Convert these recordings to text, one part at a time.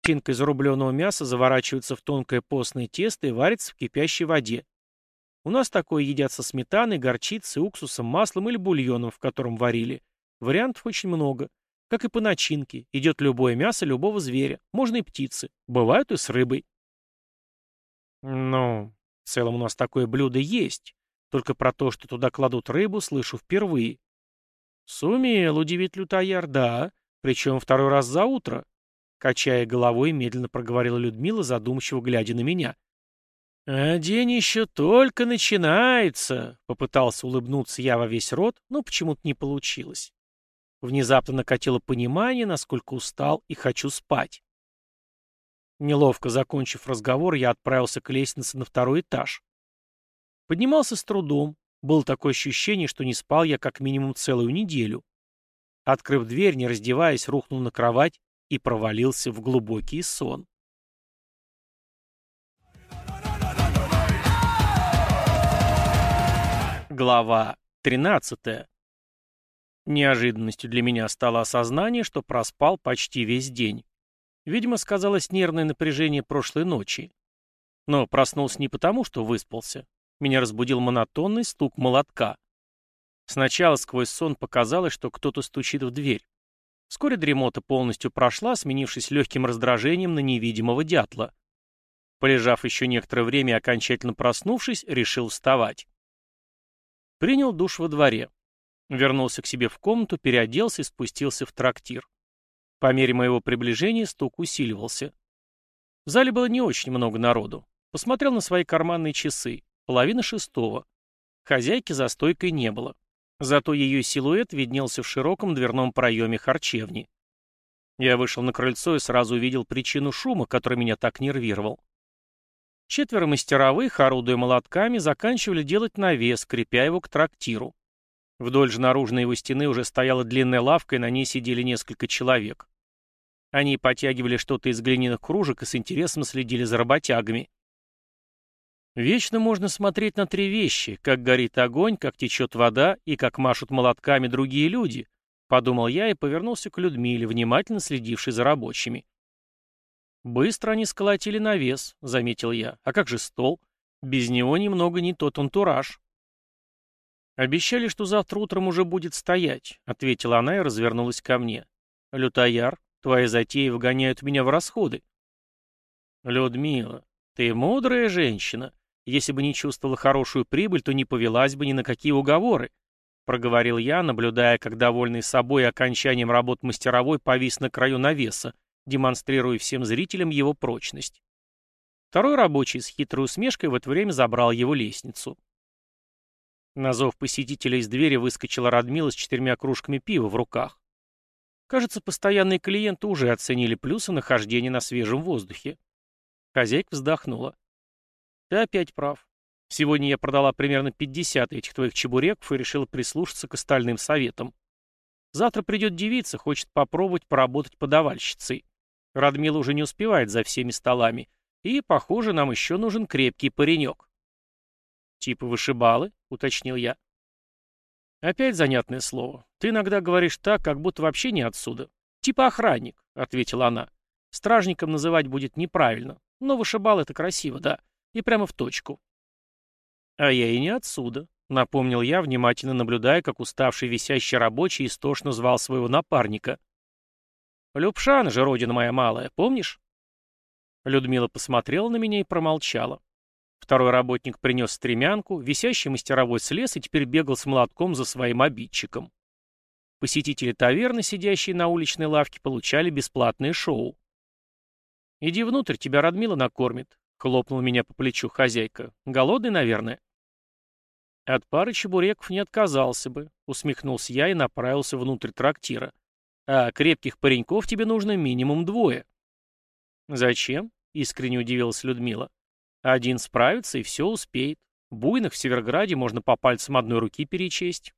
Начинка из рубленого мяса заворачивается в тонкое постное тесто и варится в кипящей воде. У нас такое едят со сметаной, горчицей, уксусом, маслом или бульоном, в котором варили. Вариантов очень много. Как и по начинке. Идет любое мясо любого зверя. Можно и птицы. Бывают и с рыбой. Ну, в целом у нас такое блюдо есть. Только про то, что туда кладут рыбу, слышу впервые. Сумел удивить лютояр, да. Причем второй раз за утро. Качая головой, медленно проговорила Людмила, задумчиво глядя на меня. «А день еще только начинается», — попытался улыбнуться я во весь рот, но почему-то не получилось. Внезапно накатило понимание, насколько устал и хочу спать. Неловко закончив разговор, я отправился к лестнице на второй этаж. Поднимался с трудом. Было такое ощущение, что не спал я как минимум целую неделю. Открыв дверь, не раздеваясь, рухнул на кровать и провалился в глубокий сон. Глава 13. Неожиданностью для меня стало осознание, что проспал почти весь день. Видимо, сказалось нервное напряжение прошлой ночи. Но проснулся не потому, что выспался. Меня разбудил монотонный стук молотка. Сначала сквозь сон показалось, что кто-то стучит в дверь. Вскоре дремота полностью прошла, сменившись легким раздражением на невидимого дятла. Полежав еще некоторое время и окончательно проснувшись, решил вставать. Принял душ во дворе. Вернулся к себе в комнату, переоделся и спустился в трактир. По мере моего приближения стук усиливался. В зале было не очень много народу. Посмотрел на свои карманные часы. 5:30. Хозяйки за стойкой не было. Зато ее силуэт виднелся в широком дверном проеме харчевни. Я вышел на крыльцо и сразу увидел причину шума, который меня так нервировал. 4 мастеровых, орудуя молотками, заканчивали делать навес, крепя его к трактиру. Вдоль же наружной его стены уже стояла длинная лавка, и на ней сидели несколько человек. Они потягивали что-то из глиняных кружек и с интересом следили за работягами. Вечно можно смотреть на 3 вещи: как горит огонь, как течет вода и как машут молотками другие люди, подумал я и повернулся к Людмиле, внимательно следившей за рабочими. Быстро они сколотили навес, заметил я. А как же стол? Без него немного не тот антураж. Обещали, что завтра утром уже будет стоять, ответила она и развернулась ко мне. Лютояр, твои затеи вгоняют меня в расходы. Людмила, ты мудрая женщина. Если бы не чувствовала хорошую прибыль, то не повелась бы ни на какие уговоры, проговорил я, наблюдая, как довольный собой и окончанием работ мастеровой повис на краю навеса, демонстрируя всем зрителям его прочность. Второй рабочий с хитрой усмешкой в это время забрал его лестницу. На зов посетителя из двери выскочила Радмила с 4 кружками пива в руках. Кажется, постоянные клиенты уже оценили плюсы нахождения на свежем воздухе. Хозяйка вздохнула. Ты опять прав. Сегодня я продала примерно 50 этих твоих чебуреков и решила прислушаться к остальным советам. Завтра придет девица, хочет попробовать поработать подавальщицей. Радмила уже не успевает за всеми столами. И, похоже, нам еще нужен крепкий паренек. Типа вышибалы, уточнил я. Опять занятное слово. Ты иногда говоришь так, как будто вообще не отсюда. Типа охранник, ответила она. Стражником называть будет неправильно. Но вышибал — это красиво, да. И прямо в точку. А я и не отсюда, напомнил я, внимательно наблюдая, как уставший висящий рабочий истошно звал своего напарника. Любшана же, родина моя малая, помнишь? Людмила посмотрела на меня и промолчала. Второй работник принес стремянку, висящий мастеровой слез и теперь бегал с молотком за своим обидчиком. Посетители таверны, сидящие на уличной лавке, получали бесплатное шоу. «Иди внутрь, тебя Радмила накормит», — хлопнул меня по плечу хозяйка. «Голодный, наверное?» «От пары чебуреков не отказался бы», — усмехнулся я и направился внутрь трактира. «А крепких пареньков тебе нужно минимум 2». «Зачем?» — искренне удивилась Людмила. «Один справится и все успеет. Буйных в Северграде можно по пальцам одной руки перечесть».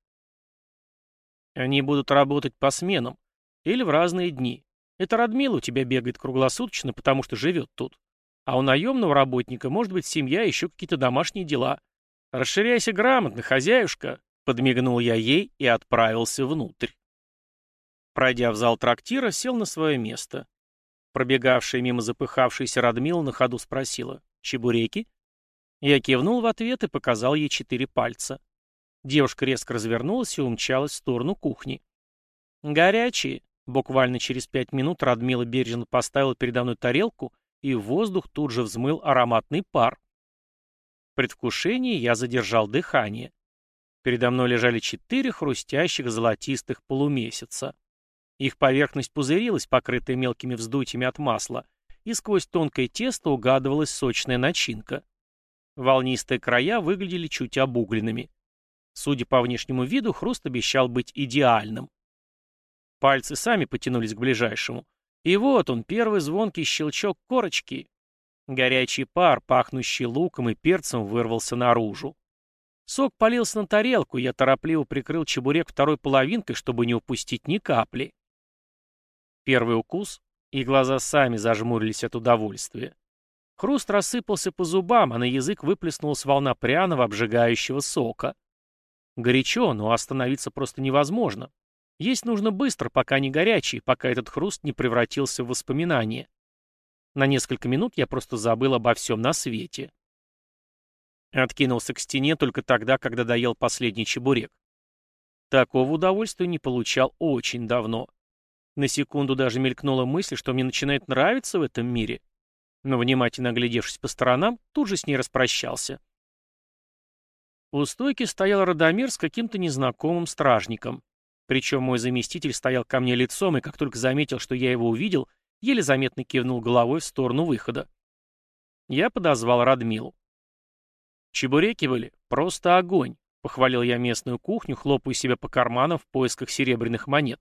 «Они будут работать по сменам или в разные дни. Это Радмила у тебя бегает круглосуточно, потому что живет тут. А у наемного работника может быть семья и еще какие-то домашние дела. Расширяйся грамотно, хозяюшка», — подмигнул я ей и отправился внутрь. Пройдя в зал трактира, сел на свое место. Пробегавшая мимо запыхавшаяся Радмила на ходу спросила: «Чебуреки?» Я кивнул в ответ и показал ей 4 пальца. Девушка резко развернулась и умчалась в сторону кухни. «Горячие!» Буквально через 5 минут Радмила бережно поставила передо мной тарелку, и в воздух тут же взмыл ароматный пар. В предвкушении я задержал дыхание. Передо мной лежали 4 хрустящих золотистых полумесяца. Их поверхность пузырилась, покрытая мелкими вздутиями от масла, и сквозь тонкое тесто угадывалась сочная начинка. Волнистые края выглядели чуть обугленными. Судя по внешнему виду, хруст обещал быть идеальным. Пальцы сами потянулись к ближайшему. И вот он, первый звонкий щелчок корочки. Горячий пар, пахнущий луком и перцем, вырвался наружу. Сок полился на тарелку, я торопливо прикрыл чебурек второй половинкой, чтобы не упустить ни капли. Первый укус, и глаза сами зажмурились от удовольствия. Хруст рассыпался по зубам, а на язык выплеснулась волна пряного, обжигающего сока. Горячо, но остановиться просто невозможно. Есть нужно быстро, пока не горячий, пока этот хруст не превратился в воспоминание. На несколько минут я просто забыл обо всем на свете. Откинулся к стене только тогда, когда доел последний чебурек. Такого удовольствия не получал очень давно. На секунду даже мелькнула мысль, что мне начинает нравиться в этом мире. Но, внимательно оглядевшись по сторонам, тут же с ней распрощался. У стойки стоял Радомир с каким-то незнакомым стражником. Причем мой заместитель стоял ко мне лицом, и как только заметил, что я его увидел, еле заметно кивнул головой в сторону выхода. Я подозвал Радмилу. «Чебуреки были просто огонь», — похвалил я местную кухню, хлопая себя по карманам в поисках серебряных монет.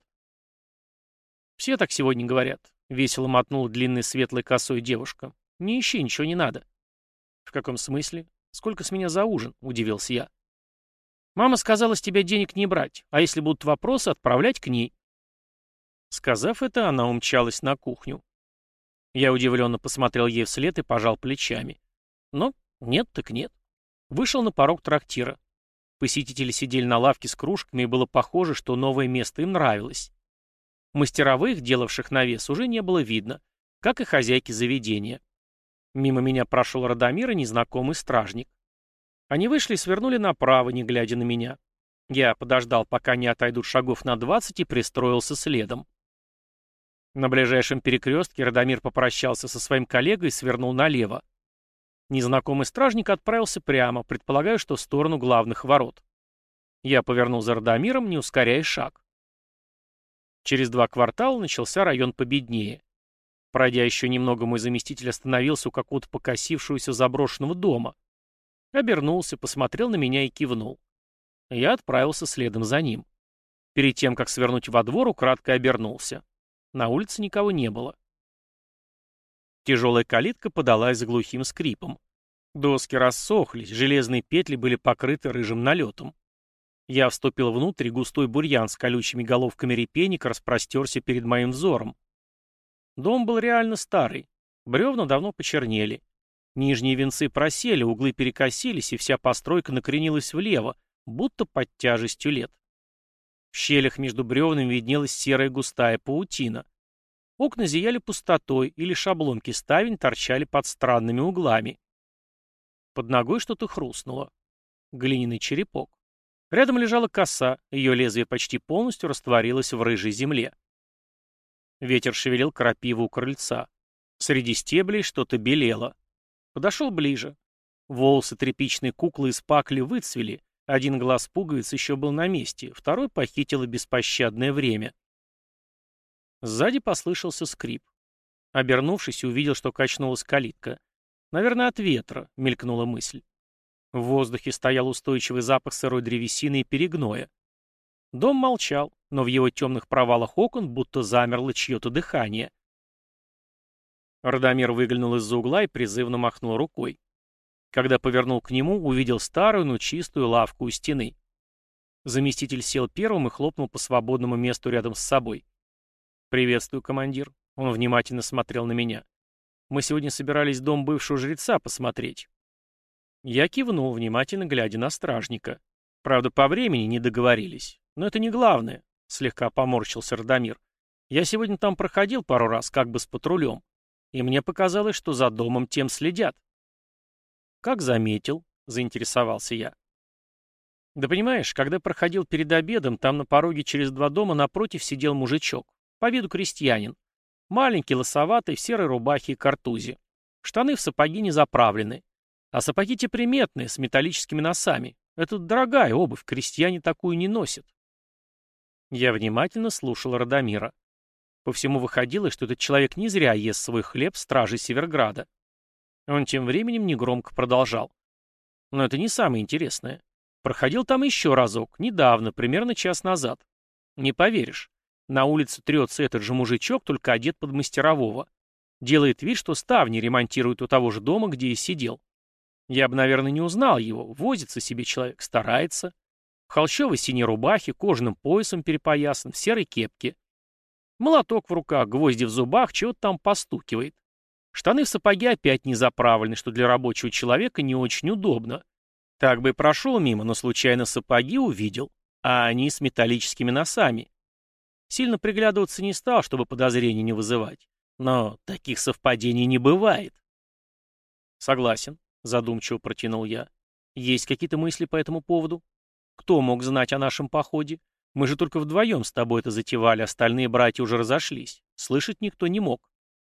«Все так сегодня говорят», — весело мотнула длинной светлой косой девушка. «Не ищи, ничего не надо». «В каком смысле? Сколько с меня за ужин?» — удивился я. «Мама сказала с тебя денег не брать, а если будут вопросы, отправлять к ней». Сказав это, она умчалась на кухню. Я удивленно посмотрел ей вслед и пожал плечами. Но нет так нет. Вышел на порог трактира. Посетители сидели на лавке с кружками, и было похоже, что новое место им нравилось. Мастеровых, делавших навес, уже не было видно, как и хозяйки заведения. Мимо меня прошел Радомир и незнакомый стражник. Они вышли и свернули направо, не глядя на меня. Я подождал, пока они отойдут шагов на 20, и пристроился следом. На ближайшем перекрестке Радомир попрощался со своим коллегой и свернул налево. Незнакомый стражник отправился прямо, предполагая, что в сторону главных ворот. Я повернул за Радомиром, не ускоряя шаг. Через 2 квартала начался район победнее. Пройдя еще немного, мой заместитель остановился у какого-то покосившегося заброшенного дома. Обернулся, посмотрел на меня и кивнул. Я отправился следом за ним. Перед тем, как свернуть во двор, украдкой обернулся. На улице никого не было. Тяжелая калитка подалась с глухим скрипом. Доски рассохлись, железные петли были покрыты рыжим налетом. Я вступил внутрь, и густой бурьян с колючими головками репейника распростерся перед моим взором. Дом был реально старый. Бревна давно почернели. Нижние венцы просели, углы перекосились, и вся постройка накренилась влево, будто под тяжестью лет. В щелях между бревнами виднелась серая густая паутина. Окна зияли пустотой, и лишь обломки ставень торчали под странными углами. Под ногой что-то хрустнуло. Глиняный черепок. Рядом лежала коса, ее лезвие почти полностью растворилось в рыжей земле. Ветер шевелил крапиву у крыльца. Среди стеблей что-то белело. Подошел ближе. Волосы тряпичной куклы из пакли выцвели. Один глаз пуговиц еще был на месте, второй похитило беспощадное время. Сзади послышался скрип. Обернувшись, увидел, что качнулась калитка. «Наверное, от ветра», — мелькнула мысль. В воздухе стоял устойчивый запах сырой древесины и перегноя. Дом молчал, но в его темных провалах окон будто замерло чье-то дыхание. Радомир выглянул из-за угла и призывно махнул рукой. Когда повернул к нему, увидел старую, но чистую лавку у стены. Заместитель сел первым и хлопнул по свободному месту рядом с собой. «Приветствую, командир». Он внимательно смотрел на меня. «Мы сегодня собирались в дом бывшего жреца посмотреть». Я кивнул, внимательно глядя на стражника. Правда, по времени не договорились. Но это не главное, слегка поморщился Радомир. Я сегодня там проходил пару раз, как бы с патрулем, и мне показалось, что за домом тем следят. Как заметил, заинтересовался я. Да понимаешь, когда проходил перед обедом, там на пороге через 2 дома напротив сидел мужичок, по виду крестьянин. Маленький, лысоватый, в серой рубахе и картузе. Штаны в сапоги не заправлены. А сапоги те приметные, с металлическими носами. Это дорогая обувь, крестьяне такую не носят. Я внимательно слушал Радомира. По всему выходило, что этот человек не зря ест свой хлеб стражей Северграда. Он тем временем негромко продолжал. Но это не самое интересное. Проходил там еще разок, недавно, примерно час назад. Не поверишь, на улице трется этот же мужичок, только одет под мастерового. Делает вид, что ставни ремонтирует у того же дома, где и сидел. Я бы, наверное, не узнал его. Возится себе человек, старается. В холщовой синей рубахе, кожаным поясом перепоясан, в серой кепке. Молоток в руках, гвозди в зубах, чего-то там постукивает. Штаны в сапоги опять не заправлены, что для рабочего человека не очень удобно. Так бы и прошел мимо, но случайно сапоги увидел, а они с металлическими носами. Сильно приглядываться не стал, чтобы подозрений не вызывать. Но таких совпадений не бывает. Согласен, задумчиво протянул я. Есть какие-то мысли по этому поводу? Кто мог знать о нашем походе? Мы же только вдвоем с тобой это затевали, остальные братья уже разошлись. Слышать никто не мог.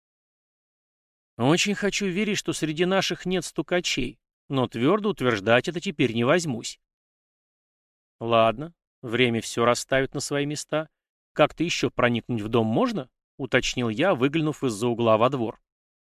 Очень хочу верить, что среди наших нет стукачей, но твердо утверждать это теперь не возьмусь. Ладно, время все расставит на свои места. Как-то еще проникнуть в дом можно? Уточнил я, выглянув из-за угла во двор.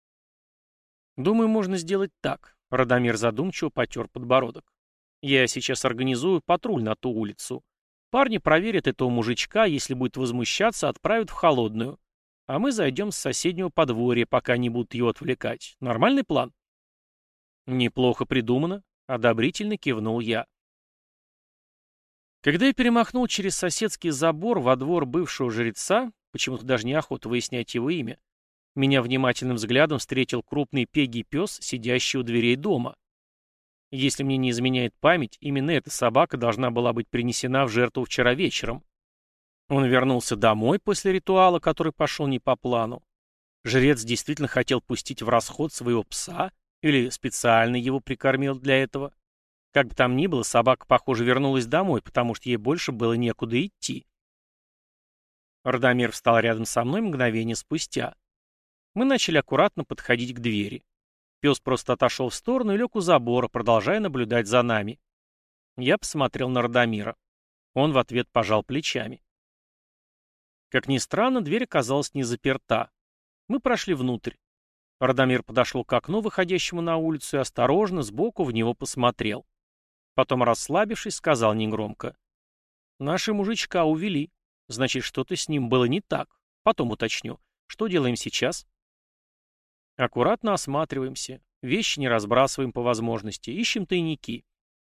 Думаю, можно сделать так. Радомир задумчиво потер подбородок. Я сейчас организую патруль на ту улицу. Парни проверят этого мужичка, если будет возмущаться, отправят в холодную. А мы зайдем с соседнего подворья, пока не будут его отвлекать. Нормальный план? Неплохо придумано, одобрительно кивнул я. Когда я перемахнул через соседский забор во двор бывшего жреца, почему-то даже неохота выяснять его имя, меня внимательным взглядом встретил крупный пегий пес, сидящий у дверей дома. Если мне не изменяет память, именно эта собака должна была быть принесена в жертву вчера вечером. Он вернулся домой после ритуала, который пошел не по плану. Жрец действительно хотел пустить в расход своего пса или специально его прикормил для этого. Как бы там ни было, собака, похоже, вернулась домой, потому что ей больше было некуда идти. Радомир встал рядом со мной мгновение спустя. Мы начали аккуратно подходить к двери. Пес просто отошел в сторону и лег у забора, продолжая наблюдать за нами. Я посмотрел на Радомира. Он в ответ пожал плечами. Как ни странно, дверь оказалась не заперта. Мы прошли внутрь. Радомир подошел к окну, выходящему на улицу, и осторожно сбоку в него посмотрел. Потом, расслабившись, сказал негромко. «Наши мужичка увели. Значит, что-то с ним было не так. Потом уточню. Что делаем сейчас?» «Аккуратно осматриваемся. Вещи не разбрасываем по возможности. Ищем тайники».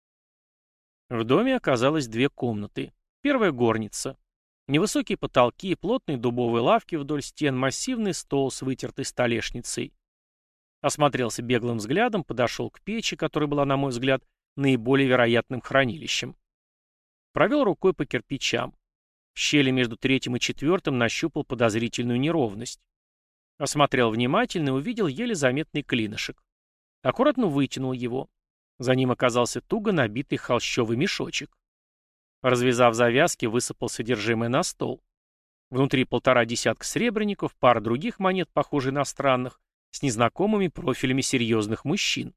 В доме оказалось 2 комнаты. Первая — горница. Невысокие потолки, плотные дубовые лавки вдоль стен, массивный стол с вытертой столешницей. Осмотрелся беглым взглядом, подошел к печи, которая была, на мой взгляд, наиболее вероятным хранилищем. Провел рукой по кирпичам. В щели между 3-м и 4-м нащупал подозрительную неровность. Осмотрел внимательно и увидел еле заметный клинышек. Аккуратно вытянул его. За ним оказался туго набитый холщовый мешочек. Развязав завязки, высыпал содержимое на стол. Внутри 1,5 десятка сребреников, пара других монет, похожих на странных, с незнакомыми профилями серьезных мужчин.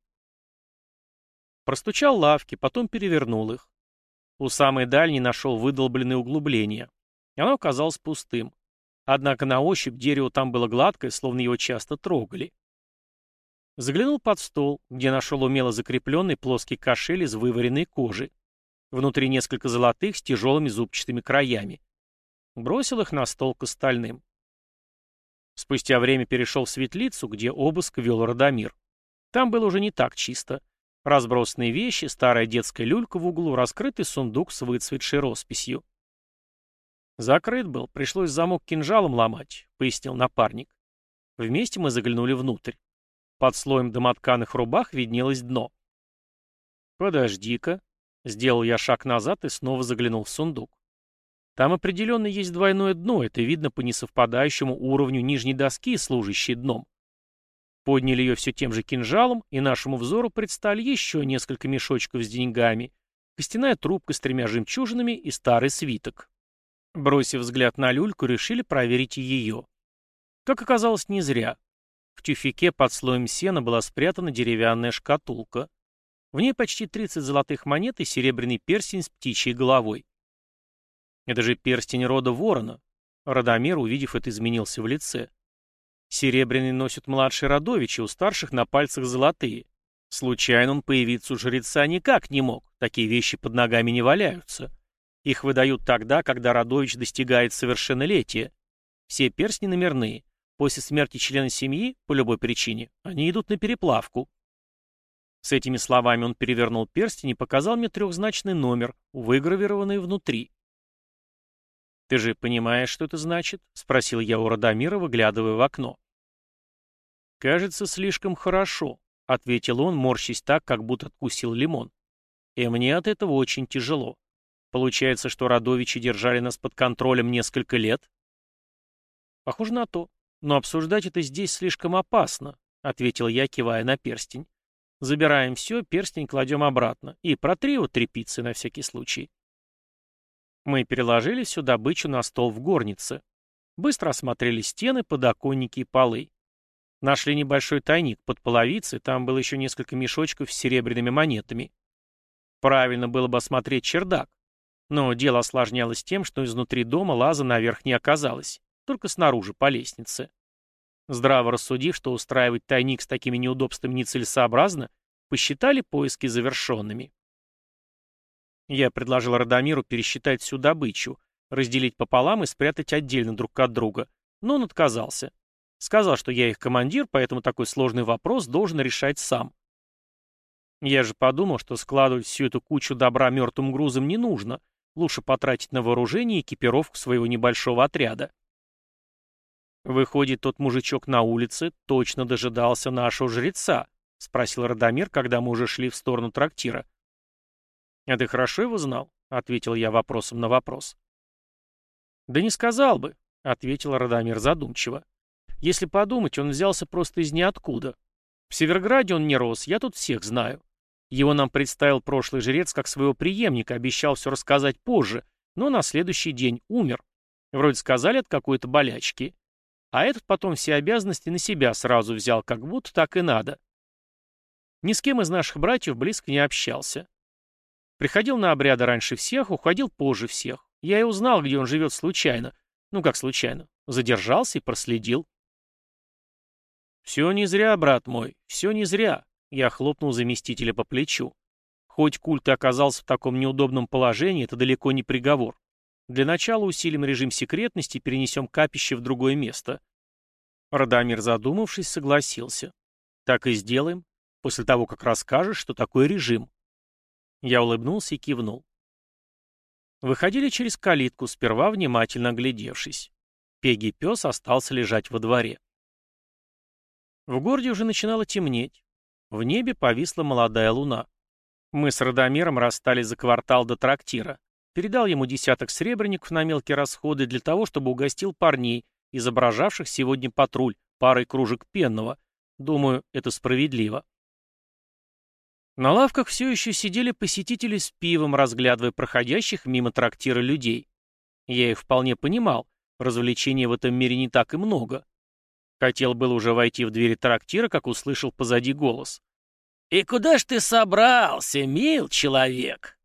Простучал лавки, потом перевернул их. У самой дальней нашел выдолбленное углубление. Оно оказалось пустым. Однако на ощупь дерево там было гладкое, словно его часто трогали. Заглянул под стол, где нашел умело закрепленный плоский кошель из вываренной кожи. Внутри несколько золотых с тяжелыми зубчатыми краями. Бросил их на стол к остальным. Спустя время перешел в светлицу, где обыск вел Радомир. Там было уже не так чисто. Разбросанные вещи, старая детская люлька в углу, раскрытый сундук с выцветшей росписью. «Закрыт был, пришлось замок кинжалом ломать», — пояснил напарник. Вместе мы заглянули внутрь. Под слоем домотканых рубах виднелось дно. «Подожди-ка», — сделал я шаг назад и снова заглянул в сундук. Там определенно есть двойное дно, это видно по несовпадающему уровню нижней доски, служащей дном. Подняли ее все тем же кинжалом, и нашему взору предстали еще несколько мешочков с деньгами, костяная трубка с 3 жемчужинами и старый свиток. Бросив взгляд на люльку, решили проверить и ее. Как оказалось, не зря. В тюфяке под слоем сена была спрятана деревянная шкатулка. В ней почти 30 золотых монет и серебряный перстень с птичьей головой. Это же перстень рода ворона. Радомир, увидев это, изменился в лице. Серебряный носят младшие родовичи, у старших на пальцах золотые. Случайно он появиться у жреца никак не мог, такие вещи под ногами не валяются. Их выдают тогда, когда родович достигает совершеннолетия. Все перстни номерные. После смерти члена семьи, по любой причине, они идут на переплавку. С этими словами он перевернул перстень и показал мне трехзначный номер, выгравированный внутри. «Ты же понимаешь, что это значит?» — спросил я у Радомира, выглядывая в окно. «Кажется, слишком хорошо», — ответил он, морщась так, как будто откусил лимон. «И мне от этого очень тяжело. Получается, что родовичи держали нас под контролем несколько лет?» «Похоже на то. Но обсуждать это здесь слишком опасно», — ответил я, кивая на перстень. «Забираем все, перстень кладем обратно. И протри его тряпицей на всякий случай». Мы переложили всю добычу на стол в горнице. Быстро осмотрели стены, подоконники и полы. Нашли небольшой тайник под половицей, там было еще несколько мешочков с серебряными монетами. Правильно было бы осмотреть чердак. Но дело осложнялось тем, что изнутри дома лаза наверх не оказалось, только снаружи, по лестнице. Здраво рассудив, что устраивать тайник с такими неудобствами нецелесообразно, посчитали поиски завершенными. Я предложил Радомиру пересчитать всю добычу, разделить пополам и спрятать отдельно друг от друга, но он отказался. Сказал, что я их командир, поэтому такой сложный вопрос должен решать сам. Я же подумал, что складывать всю эту кучу добра мертвым грузом не нужно, лучше потратить на вооружение и экипировку своего небольшого отряда. «Выходит, тот мужичок на улице точно дожидался нашего жреца?» — спросил Радомир, когда мы уже шли в сторону трактира. «А ты хорошо его знал?» — ответил я вопросом на вопрос. «Да не сказал бы», — ответил Радомир задумчиво. «Если подумать, он взялся просто из ниоткуда. В Северграде он не рос, я тут всех знаю. Его нам представил прошлый жрец как своего преемника, обещал все рассказать позже, но на следующий день умер. Вроде сказали от какой-то болячки. А этот потом все обязанности на себя сразу взял, как будто так и надо. Ни с кем из наших братьев близко не общался. Приходил на обряды раньше всех, уходил позже всех. Я и узнал, где он живет случайно. Ну как случайно? Задержался и проследил. «Все не зря, брат мой, все не зря», — я хлопнул заместителя по плечу. «Хоть культ и оказался в таком неудобном положении, это далеко не приговор. Для начала усилим режим секретности и перенесем капище в другое место». Радомир, задумавшись, согласился. «Так и сделаем, после того, как расскажешь, что такое режим». Я улыбнулся и кивнул. Выходили через калитку, сперва внимательно оглядевшись. Пегий-пес остался лежать во дворе. В городе уже начинало темнеть. В небе повисла молодая луна. Мы с Радомиром расстались за квартал до трактира. Передал ему десяток сребреников на мелкие расходы для того, чтобы угостил парней, изображавших сегодня патруль, парой кружек пенного. Думаю, это справедливо. На лавках все еще сидели посетители с пивом, разглядывая проходящих мимо трактира людей. Я их вполне понимал, развлечений в этом мире не так и много. Хотел было уже войти в двери трактира, как услышал позади голос. «И куда ж ты собрался, мил человек?»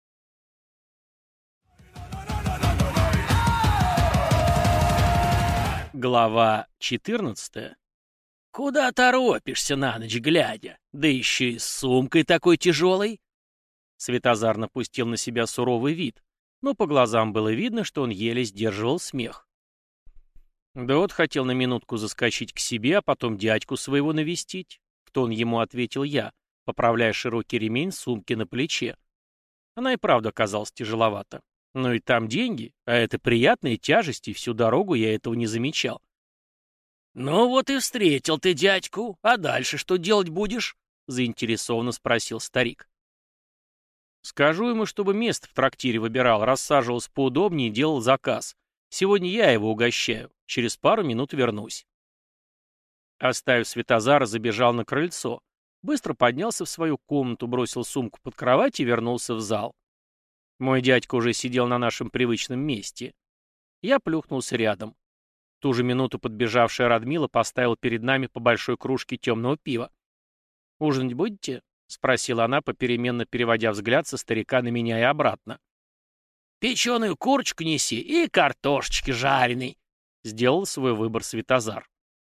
Глава 14. «Куда торопишься на ночь глядя? Да еще и с сумкой такой тяжелой!» Светозар напустил на себя суровый вид, но по глазам было видно, что он еле сдерживал смех. «Да вот хотел на минутку заскочить к себе, а потом дядьку своего навестить», — в тон ему ответил я, поправляя широкий ремень сумки на плече. Она и правда оказалась тяжеловата. Но и там деньги, а это приятная тяжесть, и всю дорогу я этого не замечал. «Ну вот и встретил ты дядьку, а дальше что делать будешь?» — заинтересованно спросил старик. Скажу ему, чтобы место в трактире выбирал, рассаживался поудобнее и делал заказ. Сегодня я его угощаю. Через пару минут вернусь. Оставив Светозара, забежал на крыльцо. Быстро поднялся в свою комнату, бросил сумку под кровать и вернулся в зал. Мой дядька уже сидел на нашем привычном месте. Я плюхнулся рядом. В ту же минуту подбежавшая Радмила поставила перед нами по большой кружке темного пива. «Ужинать будете?» — спросила она, попеременно переводя взгляд со старика на меня и обратно. «Печеную курочку неси и картошечки жареной», — сделал свой выбор Светозар.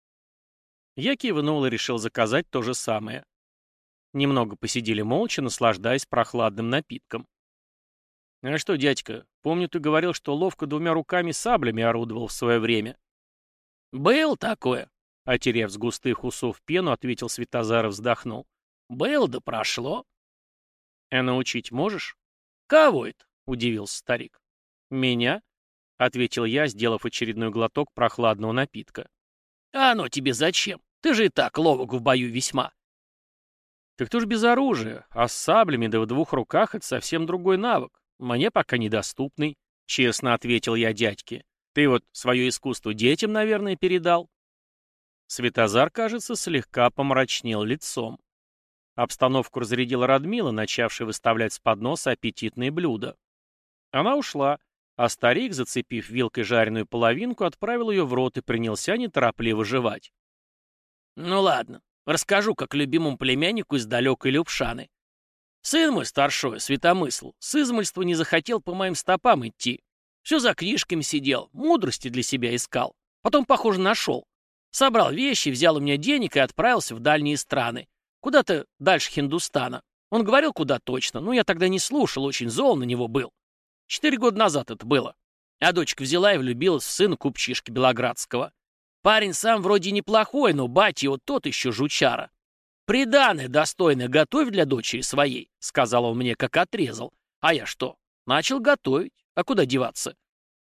Я кивнул и решил заказать то же самое. Немного посидели молча, наслаждаясь прохладным напитком. «А что, дядька, помню, ты говорил, что ловко двумя руками саблями орудовал в свое время». «Был такое», — отерев с густых усов пену, ответил Светозар и вздохнул. «Был да прошло». «А научить можешь?» «Кого это?» — удивился старик. «Меня?» — ответил я, сделав очередной глоток прохладного напитка. «А оно тебе зачем? Ты же и так ловок в бою весьма». «Так кто ж без оружия, а с саблями да в двух руках — это совсем другой навык. Мне пока недоступный», — честно ответил я дядьке. «Ты вот свое искусство детям, наверное, передал?» Светозар, кажется, слегка помрачнел лицом. Обстановку разрядила Радмила, начавшая выставлять с подноса аппетитные блюда. Она ушла, а старик, зацепив вилкой жареную половинку, отправил ее в рот и принялся неторопливо жевать. «Ну ладно, расскажу, как любимому племяннику из далекой Любшаны. Сын мой старшой, Светомысл, с измольства не захотел по моим стопам идти. Все за книжками сидел, мудрости для себя искал. Потом, похоже, нашел. Собрал вещи, взял у меня денег и отправился в дальние страны. Куда-то дальше Хиндустана. Он говорил, куда точно, но я тогда не слушал, очень зол на него был. 4 года назад это было. А дочка взяла и влюбилась в сына купчишки Белоградского. Парень сам вроде неплохой, но батя его тот еще жучара. «Приданое достойное готовь для дочери своей», — сказал он мне, как отрезал. А я что? Начал готовить. А куда деваться?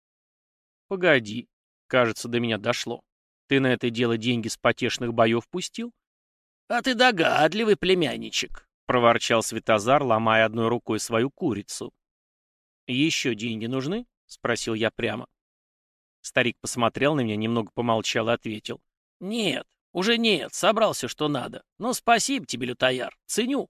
«Погоди. Кажется, до меня дошло. Ты на это дело деньги с потешных боев пустил?» «А ты догадливый племянничек», — проворчал Светозар, ломая одной рукой свою курицу. «Еще деньги нужны?» — спросил я прямо. Старик посмотрел на меня, немного помолчал и ответил. «Нет, уже нет, собрал все, что надо. Но спасибо тебе, лютояр, ценю».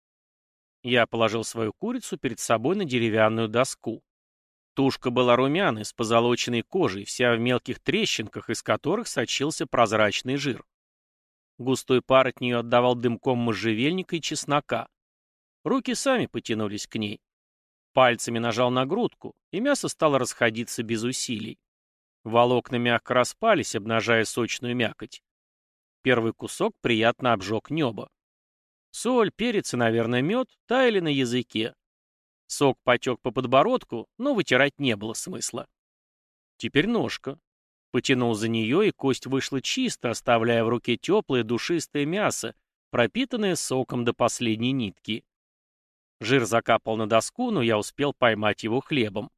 Я положил свою курицу перед собой на деревянную доску. Тушка была румяной, с позолоченной кожей, вся в мелких трещинках, из которых сочился прозрачный жир. Густой пар от нее отдавал дымком можжевельника и чеснока. Руки сами потянулись к ней. Пальцами нажал на грудку, и мясо стало расходиться без усилий. Волокна мягко распались, обнажая сочную мякоть. Первый кусок приятно обжег небо. Соль, перец и, наверное, мед таяли на языке. Сок потек по подбородку, но вытирать не было смысла. Теперь ножка. Потянул за нее, и кость вышла чисто, оставляя в руке теплое душистое мясо, пропитанное соком до последней нитки. Жир закапал на доску, но я успел поймать его хлебом.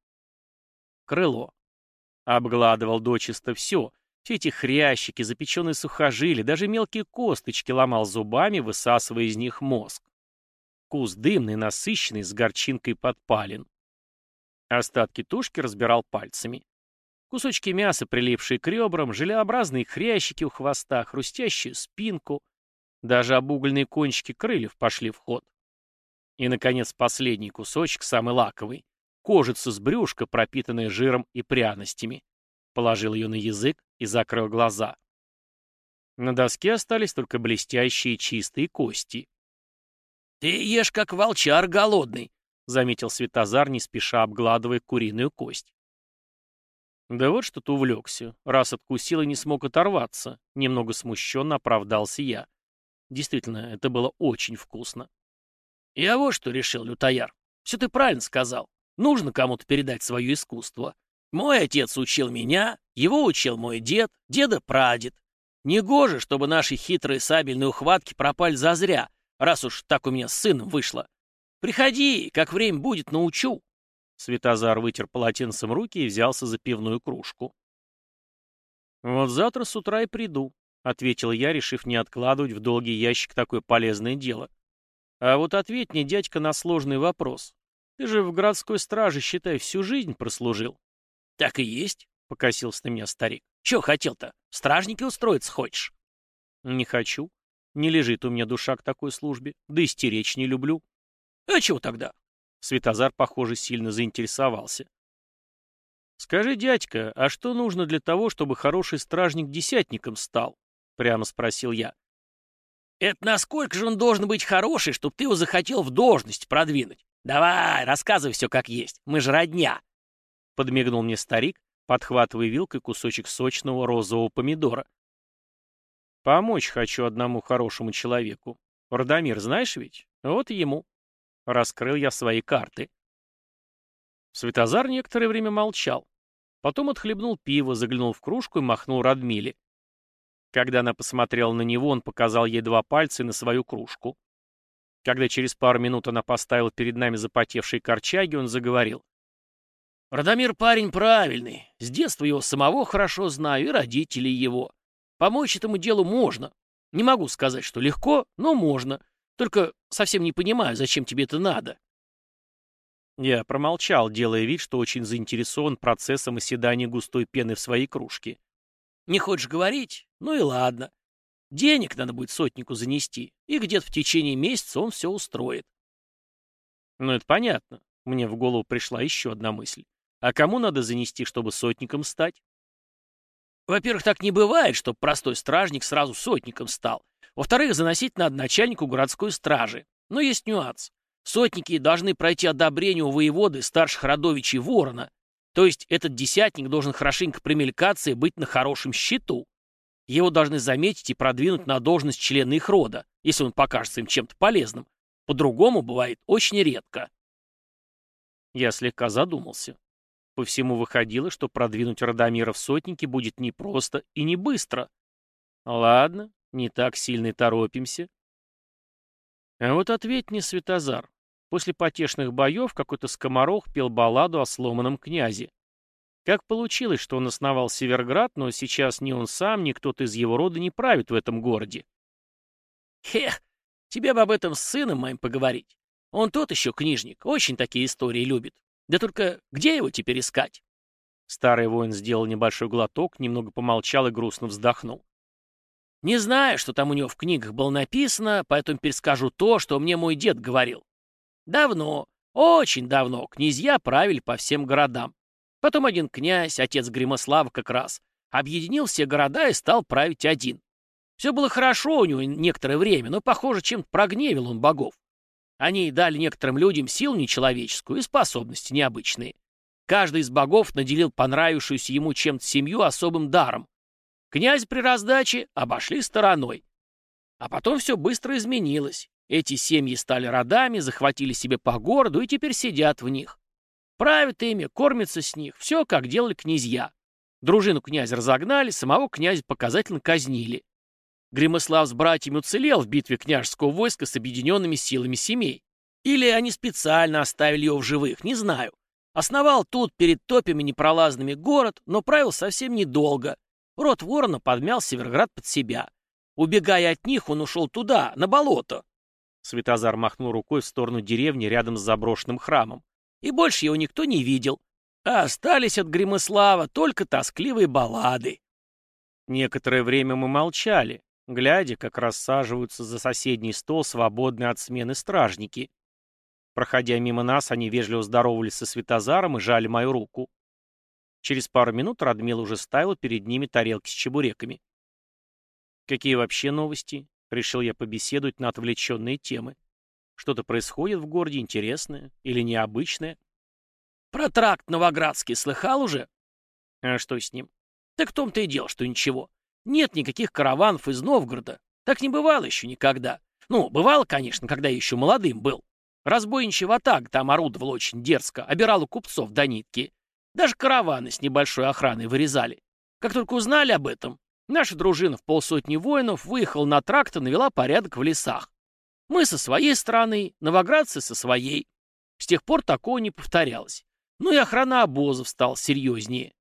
Крыло. Обгладывал дочисто все эти хрящики, запеченные сухожилия, даже мелкие косточки ломал зубами, высасывая из них мозг. Вкус дымный, насыщенный, с горчинкой подпалин. Остатки тушки разбирал пальцами. Кусочки мяса, прилипшие к ребрам, желеобразные хрящики у хвоста, хрустящую спинку. Даже обугольные кончики крыльев пошли в ход. И, наконец, последний кусочек, самый лаковый. Кожица с брюшка, пропитанная жиром и пряностями. Положил ее на язык и закрыл глаза. На доске остались только блестящие чистые кости. «Ты ешь, как волчар голодный», — заметил Светозар, не спеша обгладывая куриную кость. «Да вот что-то увлекся. Раз откусил и не смог оторваться», — немного смущенно оправдался я. Действительно, это было очень вкусно. «Я вот что решил, лютояр. Все ты правильно сказал. Нужно кому-то передать свое искусство. Мой отец учил меня, его учил мой дед, деда-прадед. Негоже, чтобы наши хитрые сабельные ухватки пропали зазря, раз уж так у меня с сыном вышло. Приходи, как время будет, научу». Светозар вытер полотенцем руки и взялся за пивную кружку. «Вот завтра с утра и приду», — ответил я, решив не откладывать в долгий ящик такое полезное дело. «А вот ответь мне, дядька, на сложный вопрос. Ты же в городской страже, считай, всю жизнь прослужил. Так и есть, Покосился на меня старик. чё хотел-то? В стражники устроиться хочешь? Не хочу. Не лежит у меня душа к такой службе. Да и стеречь не люблю. А чего тогда? Светозар, похоже, сильно заинтересовался. «Скажи, дядька, а что нужно для того, чтобы хороший стражник десятником стал?» — прямо спросил я. Это насколько же он должен быть хороший, чтоб ты его захотел в должность продвинуть? Давай, рассказывай все как есть, мы же родня. Подмигнул мне старик, подхватывая вилкой кусочек сочного розового помидора. «Помочь хочу одному хорошему человеку. Радомир, знаешь ведь? Вот и ему». Раскрыл я свои карты. Светозар некоторое время молчал. Потом отхлебнул пиво, заглянул в кружку и махнул Радмиле. Когда она посмотрела на него, он показал ей два пальца и на свою кружку. Когда через пару минут она поставила перед нами запотевшие корчаги, он заговорил. Радомир парень правильный, с детства его самого хорошо знаю и родителей его. Помочь этому делу можно. Не могу сказать, что легко, но можно. Только совсем не понимаю, зачем тебе это надо. Я промолчал, делая вид, что очень заинтересован процессом оседания густой пены в своей кружке. Не хочешь говорить? Ну и ладно. Денег надо будет сотнику занести, и где-то в течение месяца он все устроит. Ну это понятно. Мне в голову пришла еще одна мысль. А кому надо занести, чтобы сотником стать? Во-первых, так не бывает, чтобы простой стражник сразу сотником стал. Во-вторых, заносить надо начальнику городской стражи. Но есть нюанс. Сотники должны пройти одобрение у воеводы старших родовичей Ворона. То есть этот десятник должен хорошенько примелькаться и быть на хорошем счету. Его должны заметить и продвинуть на должность члена их рода, если он покажется им чем-то полезным. По-другому бывает очень редко. Я слегка задумался. По всему выходило, что продвинуть Радомира в сотники будет непросто и не быстро. Ладно, не так сильно и торопимся. А вот ответь мне, Светозар. После потешных боев какой-то скоморох пел балладу о сломанном князе. Как получилось, что он основал Северград, но сейчас ни он сам, ни кто-то из его рода не правит в этом городе? Хех, тебе бы об этом с сыном моим поговорить. Он тот еще книжник, очень такие истории любит. Да только где его теперь искать? Старый воин сделал небольшой глоток, немного помолчал и грустно вздохнул. Не знаю, что там у него в книгах было написано, поэтому перескажу то, что мне мой дед говорил. Давно, очень давно князья правили по всем городам. Потом один князь, отец Гримослава как раз, объединил все города и стал править один. Все было хорошо у него некоторое время, но, похоже, чем-то прогневил он богов. Они дали некоторым людям силу нечеловеческую и способности необычные. Каждый из богов наделил понравившуюся ему чем-то семью особым даром. Князь при раздаче обошли стороной. А потом все быстро изменилось. Эти семьи стали родами, захватили себе по городу и теперь сидят в них. Правят ими, кормятся с них, все, как делали князья. Дружину князя разогнали, самого князя показательно казнили. Гримослав с братьями уцелел в битве княжеского войска с объединенными силами семей. Или они специально оставили его в живых, не знаю. Основал тут перед топями непролазными город, но правил совсем недолго. Род Ворона подмял Северград под себя. Убегая от них, он ушел туда, на болото. Светозар махнул рукой в сторону деревни рядом с заброшенным храмом. И больше его никто не видел. А остались от Гримослава только тоскливые баллады. Некоторое время мы молчали, глядя, как рассаживаются за соседний стол свободные от смены стражники. Проходя мимо нас, они вежливо здоровались со Светозаром и жали мою руку. Через пару минут Радмил уже ставил перед ними тарелки с чебуреками. «Какие вообще новости?» — решил я побеседовать на отвлеченные темы. «Что-то происходит в городе интересное или необычное?» Про тракт Новоградский слыхал уже? «А что с ним?» Так в том-то и дело, что ничего. Нет никаких караванов из Новгорода. Так не бывало еще никогда. Ну, бывало, конечно, когда я еще молодым был. Разбойничья ватага там орудовала очень дерзко, обирала купцов до нитки. Даже караваны с небольшой охраной вырезали. Как только узнали об этом, наша дружина в полсотни воинов выехала на тракт и навела порядок в лесах. Мы со своей стороны, новоградцы со своей. С тех пор такого не повторялось. Ну и охрана обозов стала серьезнее.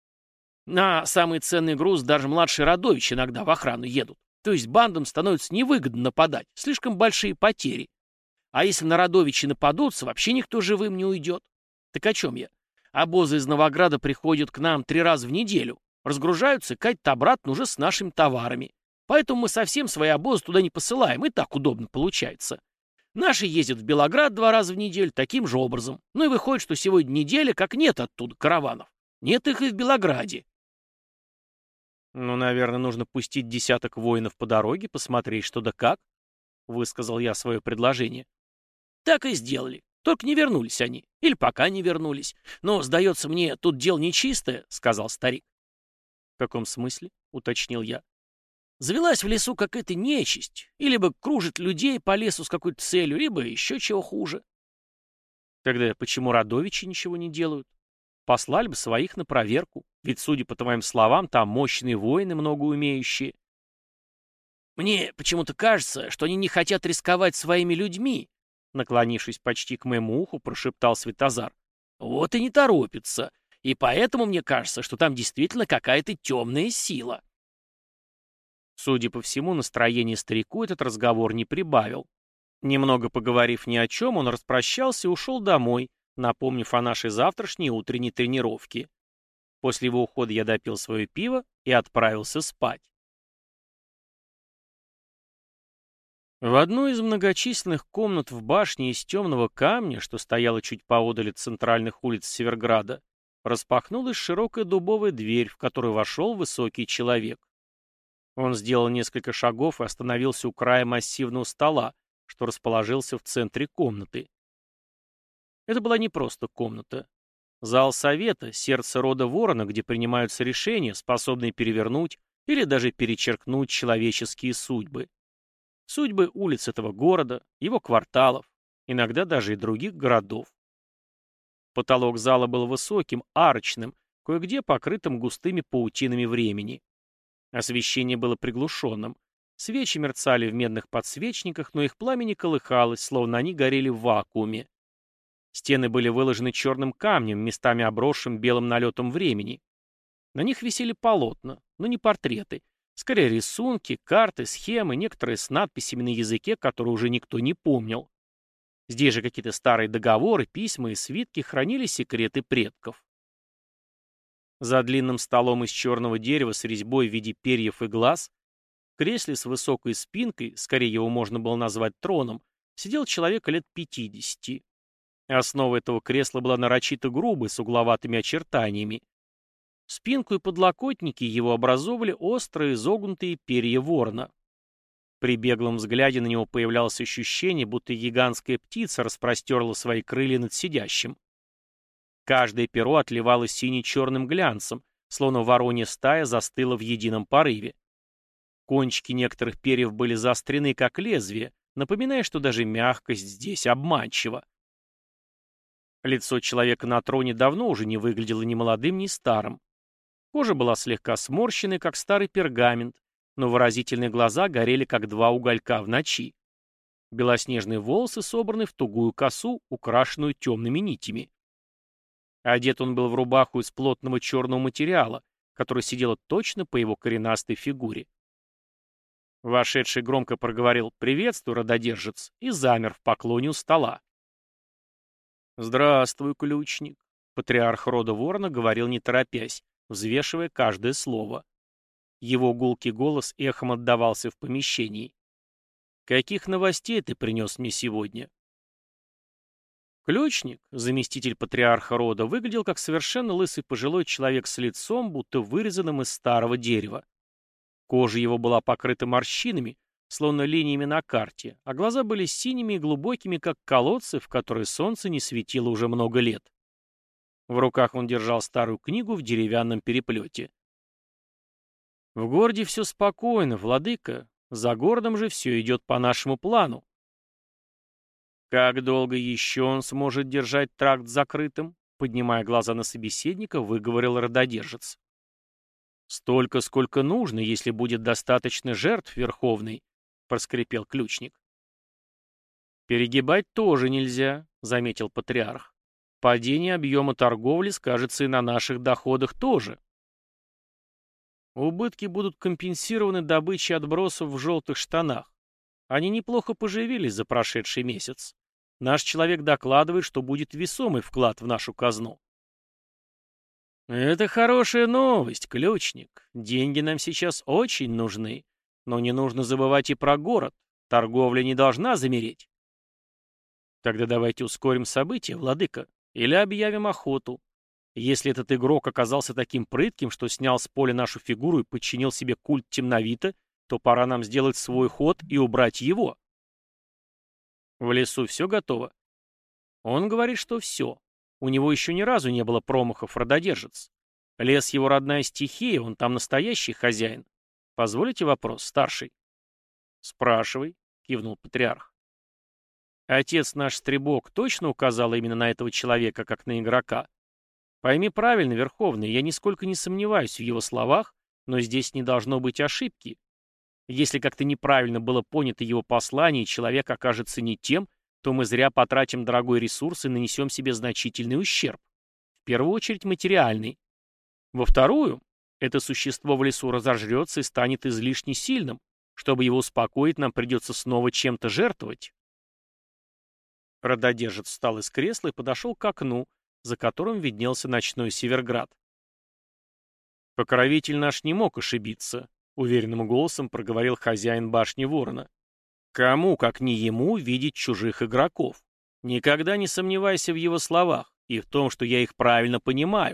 На самый ценный груз даже младшие родовичи иногда в охрану едут. То есть бандам становится невыгодно нападать, слишком большие потери. А если на родовичи нападутся, вообще никто живым не уйдет. Так о чем я? Обозы из Новограда приходят к нам 3 раза в неделю. Разгружаются, катят обратно уже с нашими товарами. Поэтому мы совсем свои обозы туда не посылаем, и так удобно получается. Наши ездят в Белоград 2 раза в неделю таким же образом. Ну и выходит, что сегодня неделя, как нет оттуда караванов. Нет их и в Белограде. «Ну, наверное, нужно пустить десяток воинов по дороге, посмотреть, что да как», — высказал я свое предложение. Так и сделали. Только не вернулись они. Или пока не вернулись. Но, сдается мне, тут дело нечистое, — сказал старик. «В каком смысле?» — уточнил я. Завелась в лесу какая-то нечисть. И либо кружит людей по лесу с какой-то целью, либо еще чего хуже. «Тогда почему родовичи ничего не делают? Послали бы своих на проверку. Ведь, судя по твоим словам, там мощные воины, много умеющие». Мне почему-то кажется, что они не хотят рисковать своими людьми, — наклонившись почти к моему уху, прошептал Светозар. Вот и не торопятся. И поэтому мне кажется, что там действительно какая-то темная сила. Судя по всему, настроение старику этот разговор не прибавил. Немного поговорив ни о чем, он распрощался и ушел домой, напомнив о нашей завтрашней утренней тренировке. После его ухода я допил свое пиво и отправился спать. В одной из многочисленных комнат в башне из темного камня, что стояла чуть поодаль от центральных улиц Северграда, распахнулась широкая дубовая дверь, в которую вошел высокий человек. Он сделал несколько шагов и остановился у края массивного стола, что расположился в центре комнаты. Это была не просто комната. Зал совета, сердце рода Ворона, где принимаются решения, способные перевернуть или даже перечеркнуть человеческие судьбы. Судьбы улиц этого города, его кварталов, иногда даже и других городов. Потолок зала был высоким, арочным, кое-где покрытым густыми паутинами времени. Освещение было приглушенным. Свечи мерцали в медных подсвечниках, но их пламя не колыхалось, словно они горели в вакууме. Стены были выложены черным камнем, местами обросшим белым налетом времени. На них висели полотна, но не портреты. Скорее рисунки, карты, схемы, некоторые с надписями на языке, которые уже никто не помнил. Здесь же какие-то старые договоры, письма и свитки хранили секреты предков. За длинным столом из черного дерева с резьбой в виде перьев и глаз, в кресле с высокой спинкой, скорее его можно было назвать троном, сидел человек лет 50. Основа этого кресла была нарочито грубой, с угловатыми очертаниями. Спинку и подлокотники его образовывали острые изогнутые перья ворона. При беглом взгляде на него появлялось ощущение, будто гигантская птица распростерла свои крылья над сидящим. Каждое перо отливало сине-черным глянцем, словно воронья стая застыла в едином порыве. Кончики некоторых перьев были заострены, как лезвие, напоминая, что даже мягкость здесь обманчива. Лицо человека на троне давно уже не выглядело ни молодым, ни старым. Кожа была слегка сморщенной, как старый пергамент, но выразительные глаза горели, как два уголька в ночи. Белоснежные волосы собраны в тугую косу, украшенную темными нитями. Одет он был в рубаху из плотного черного материала, которая сидела точно по его коренастой фигуре. Вошедший громко проговорил «Приветствую, рододержец» и замер в поклоне у стола. «Здравствуй, ключник», — патриарх рода Ворона говорил не торопясь, взвешивая каждое слово. Его гулкий голос эхом отдавался в помещении. «Каких новостей ты принес мне сегодня?» Ключник, заместитель патриарха рода, выглядел как совершенно лысый пожилой человек с лицом, будто вырезанным из старого дерева. Кожа его была покрыта морщинами, словно линиями на карте, а глаза были синими и глубокими, как колодцы, в которые солнце не светило уже много лет. В руках он держал старую книгу в деревянном переплете. «В городе все спокойно, владыка. За городом же все идет по нашему плану». «Как долго еще он сможет держать тракт закрытым?» Поднимая глаза на собеседника, выговорил рододержец. «Столько, сколько нужно, если будет достаточно жертв, Верховный», — проскрипел ключник. «Перегибать тоже нельзя», — заметил патриарх. «Падение объема торговли скажется и на наших доходах тоже». Убытки будут компенсированы добычей отбросов в желтых штанах. Они неплохо поживились за прошедший месяц. Наш человек докладывает, что будет весомый вклад в нашу казну. Это хорошая новость, ключник. Деньги нам сейчас очень нужны. Но не нужно забывать и про город. Торговля не должна замереть. Тогда давайте ускорим события, владыка, или объявим охоту. Если этот игрок оказался таким прытким, что снял с поля нашу фигуру и подчинил себе культ темновита, то пора нам сделать свой ход и убрать его. В лесу все готово? Он говорит, что все. У него еще ни разу не было промахов, рододержец. Лес его родная стихия, он там настоящий хозяин. Позволите вопрос, старший? Спрашивай, кивнул патриарх. Отец наш Стребок точно указал именно на этого человека, как на игрока? Пойми правильно, Верховный, я нисколько не сомневаюсь в его словах, но здесь не должно быть ошибки. Если как-то неправильно было понято его послание, и человек окажется не тем, то мы зря потратим дорогой ресурс и нанесем себе значительный ущерб. В первую очередь материальный. Во вторую, это существо в лесу разожрется и станет излишне сильным. Чтобы его успокоить, нам придется снова чем-то жертвовать. Рододержец встал из кресла и подошел к окну, за которым виднелся ночной Северград. «Покровитель наш не мог ошибиться», — уверенным голосом проговорил хозяин башни Ворона. «Кому, как не ему, видеть чужих игроков? Никогда не сомневайся в его словах и в том, что я их правильно понимаю».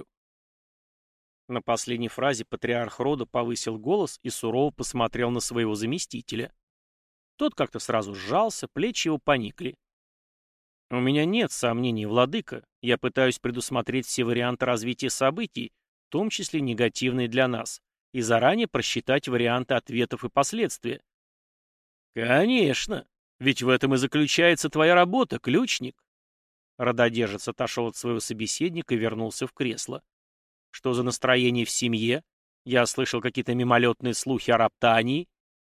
На последней фразе патриарх рода повысил голос и сурово посмотрел на своего заместителя. Тот как-то сразу сжался, плечи его поникли. «У меня нет сомнений, владыка. Я пытаюсь предусмотреть все варианты развития событий, в том числе негативные для нас, и заранее просчитать варианты ответов и последствия». «Конечно! Ведь в этом и заключается твоя работа, ключник!» Рододержец отошел от своего собеседника и вернулся в кресло. «Что за настроение в семье? Я слышал какие-то мимолетные слухи о роптании».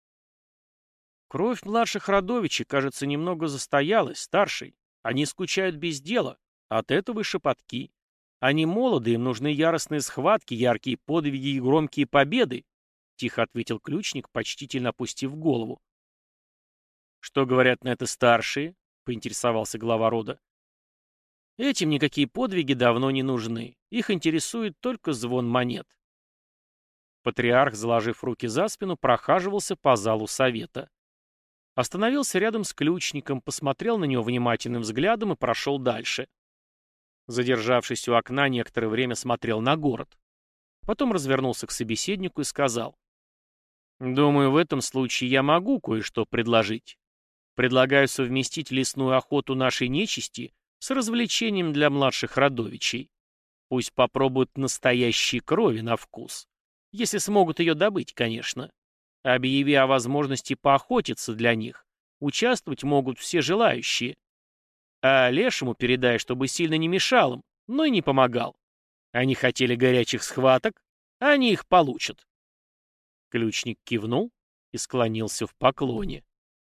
«Кровь младших родовичей, кажется, немного застоялась, старший. Они скучают без дела. От этого и шепотки. Они молоды, им нужны яростные схватки, яркие подвиги и громкие победы», — тихо ответил ключник, почтительно опустив голову. «Что говорят на это старшие?» — поинтересовался глава рода. «Этим никакие подвиги давно не нужны. Их интересует только звон монет». Патриарх, заложив руки за спину, прохаживался по залу совета. Остановился рядом с ключником, посмотрел на него внимательным взглядом и прошел дальше. Задержавшись у окна, некоторое время смотрел на город. Потом развернулся к собеседнику и сказал: «Думаю, в этом случае я могу кое-что предложить. Предлагаю совместить лесную охоту нашей нечисти с развлечением для младших родовичей. Пусть попробуют настоящей крови на вкус. Если смогут ее добыть, конечно. Объяви о возможности поохотиться для них. Участвовать могут все желающие. А Лешему передай, чтобы сильно не мешал им, но и не помогал. Они хотели горячих схваток, а они их получат». Ключник кивнул и склонился в поклоне.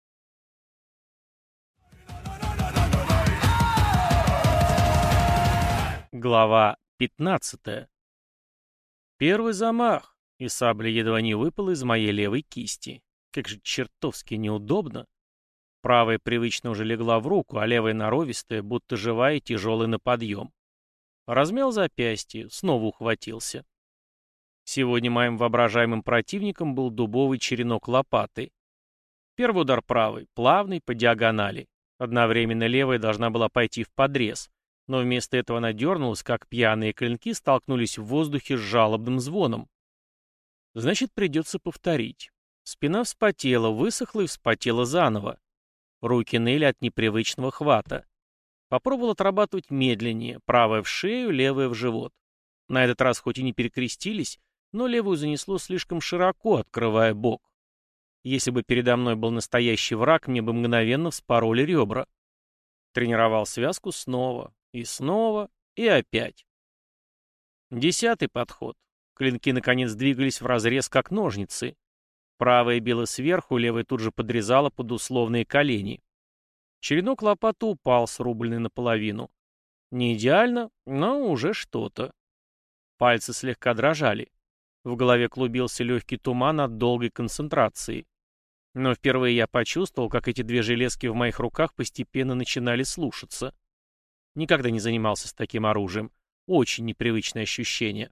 Глава 15. Первый замах, и сабля едва не выпала из моей левой кисти. Как же чертовски неудобно. Правая привычно уже легла в руку, а левая норовистая, будто живая и тяжелая на подъем. Размял запястье, снова ухватился. Сегодня моим воображаемым противником был дубовый черенок лопаты. Первый удар правый, плавный, по диагонали. Одновременно левая должна была пойти в подрез, но вместо этого она дернулась, как пьяные клинки столкнулись в воздухе с жалобным звоном. Значит, придется повторить. Спина вспотела, высохла и вспотела заново. Руки ныли от непривычного хвата. Попробовал отрабатывать медленнее, правая в шею, левая в живот. На этот раз хоть и не перекрестились, но левую занесло слишком широко, открывая бок. Если бы передо мной был настоящий враг, мне бы мгновенно вспороли ребра. Тренировал связку снова, и снова, и опять. 10-й подход. Клинки наконец двигались вразрез, как ножницы. Правая била сверху, левая тут же подрезала под условные колени. Черенок лопаты упал, срубленный наполовину. Не идеально, но уже что-то. Пальцы слегка дрожали. В голове клубился легкий туман от долгой концентрации. Но впервые я почувствовал, как эти две железки в моих руках постепенно начинали слушаться. Никогда не занимался с таким оружием. Очень непривычное ощущение.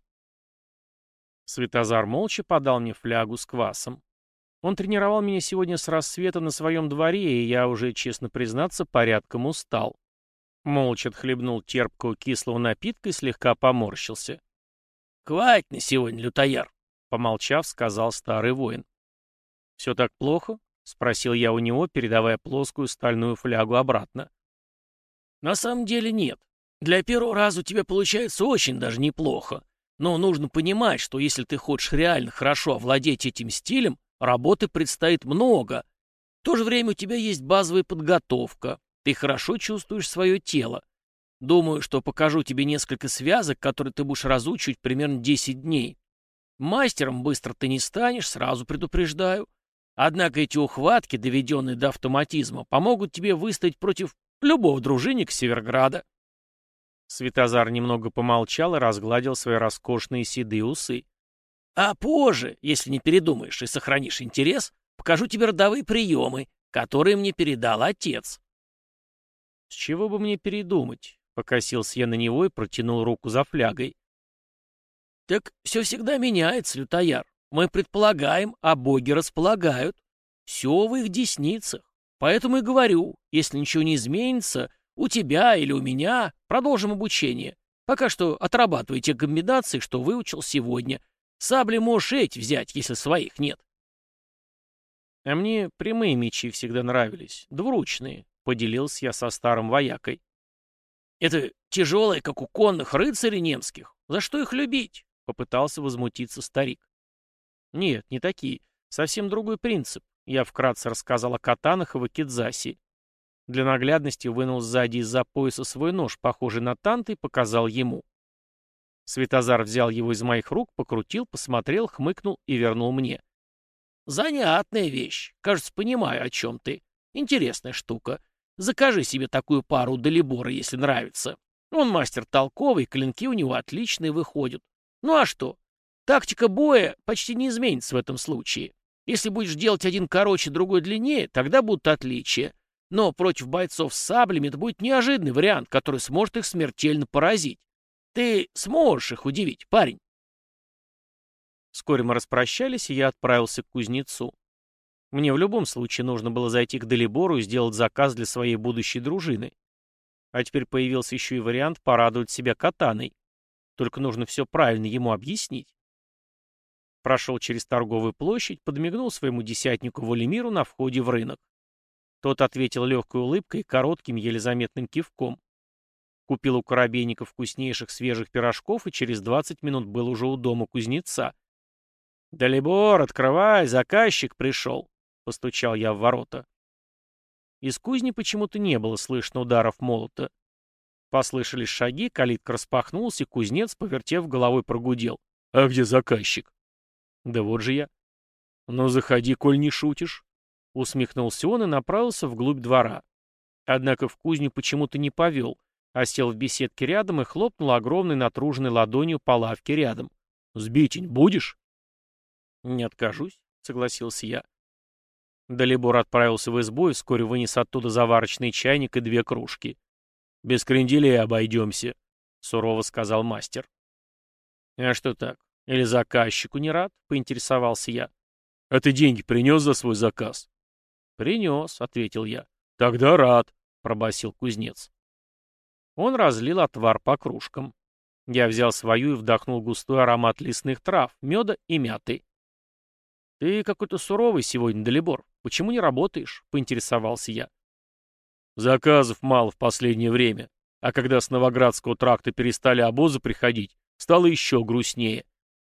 Светозар молча подал мне флягу с квасом. Он тренировал меня сегодня с рассвета на своем дворе, и я уже, честно признаться, порядком устал. Молча отхлебнул терпкого кислого напитка и слегка поморщился. «Хватит на сегодня, лютояр», — помолчав, сказал старый воин. «Все так плохо?» — спросил я у него, передавая плоскую стальную флягу обратно. «На самом деле нет. Для первого раза у тебя получается очень даже неплохо. Но нужно понимать, что если ты хочешь реально хорошо овладеть этим стилем, работы предстоит много. В то же время у тебя есть базовая подготовка. Ты хорошо чувствуешь свое тело. Думаю, что покажу тебе несколько связок, которые ты будешь разучивать примерно 10 дней. Мастером быстро ты не станешь, сразу предупреждаю. Однако эти ухватки, доведенные до автоматизма, помогут тебе выстоять против любого дружинника Северграда». Светозар немного помолчал и разгладил свои роскошные седые усы. «А позже, если не передумаешь и сохранишь интерес, покажу тебе родовые приемы, которые мне передал отец». «С чего бы мне передумать?» — покосился я на него и протянул руку за флягой. «Так все всегда меняется, лютояр. Мы предполагаем, а боги располагают. Все в их десницах. Поэтому и говорю, если ничего не изменится, у тебя или у меня продолжим обучение. Пока что отрабатывай те комбинации, что выучил сегодня. Сабли можешь эти взять, если своих нет». «А мне прямые мечи всегда нравились, двуручные», — поделился я со старым воякой. «Это тяжелые, как у конных рыцарей немских. За что их любить?» — попытался возмутиться старик. «Нет, не такие. Совсем другой принцип». Я вкратце рассказал о катанах и вакидзаси. Для наглядности вынул сзади из-за пояса свой нож, похожий на танто, и показал ему. Светозар взял его из моих рук, покрутил, посмотрел, хмыкнул и вернул мне. «Занятная вещь. Кажется, понимаю, о чем ты. Интересная штука. Закажи себе такую пару у Далибора, если нравится. Он мастер толковый, клинки у него отличные выходят. Ну а что? Тактика боя почти не изменится в этом случае. Если будешь делать один короче, другой длиннее, тогда будут отличия. Но против бойцов с саблями это будет неожиданный вариант, который сможет их смертельно поразить. Ты сможешь их удивить, парень». Вскоре мы распрощались, и я отправился к кузнецу. Мне в любом случае нужно было зайти к Далибору и сделать заказ для своей будущей дружины. А теперь появился еще и вариант порадовать себя катаной. Только нужно все правильно ему объяснить. Прошел через торговую площадь, подмигнул своему десятнику Валимиру на входе в рынок. Тот ответил легкой улыбкой и коротким, еле заметным кивком. Купил у коробейника вкуснейших свежих пирожков и через 20 минут был уже у дома кузнеца. «Далибор, открывай, заказчик пришел!» — постучал я в ворота. Из кузни почему-то не было слышно ударов молота. Послышались шаги, калитка распахнулась, и кузнец, повертев головой, прогудел. «А где заказчик?» «Да вот же я». «Ну, заходи, коль не шутишь». Усмехнулся он и направился вглубь двора. Однако в кузню почему-то не повел, а сел в беседке рядом и хлопнул огромной натруженной ладонью по лавке рядом. «Сбитень будешь?» «Не откажусь», — согласился я. Далибор отправился в избу и вскоре вынес оттуда заварочный чайник и 2 кружки. «Без кренделей обойдемся», — сурово сказал мастер. «А что так? Или заказчику не рад?» — поинтересовался я. «А ты деньги принес за свой заказ?» «Принес», — ответил я. «Тогда рад», — пробасил кузнец. Он разлил отвар по кружкам. Я взял свою и вдохнул густой аромат лесных трав, меда и мяты. «Ты какой-то суровый сегодня, Далибор. Почему не работаешь?» — поинтересовался я. «Заказов мало в последнее время, а когда с Новоградского тракта перестали обозы приходить, стало еще грустнее».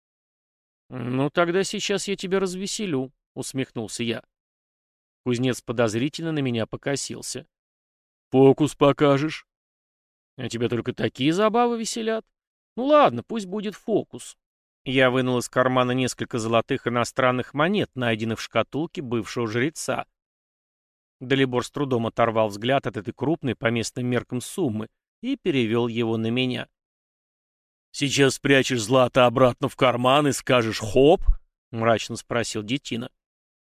«Ну, тогда сейчас я тебя развеселю», — усмехнулся я. Кузнец подозрительно на меня покосился. «Фокус покажешь?» «А тебя только такие забавы веселят? Ну ладно, пусть будет фокус». Я вынул из кармана несколько золотых иностранных монет, найденных в шкатулке бывшего жреца. Далибор с трудом оторвал взгляд от этой крупной по местным меркам суммы и перевел его на меня. «Сейчас спрячешь злато обратно в карман и скажешь «хоп»?» — мрачно спросил детина.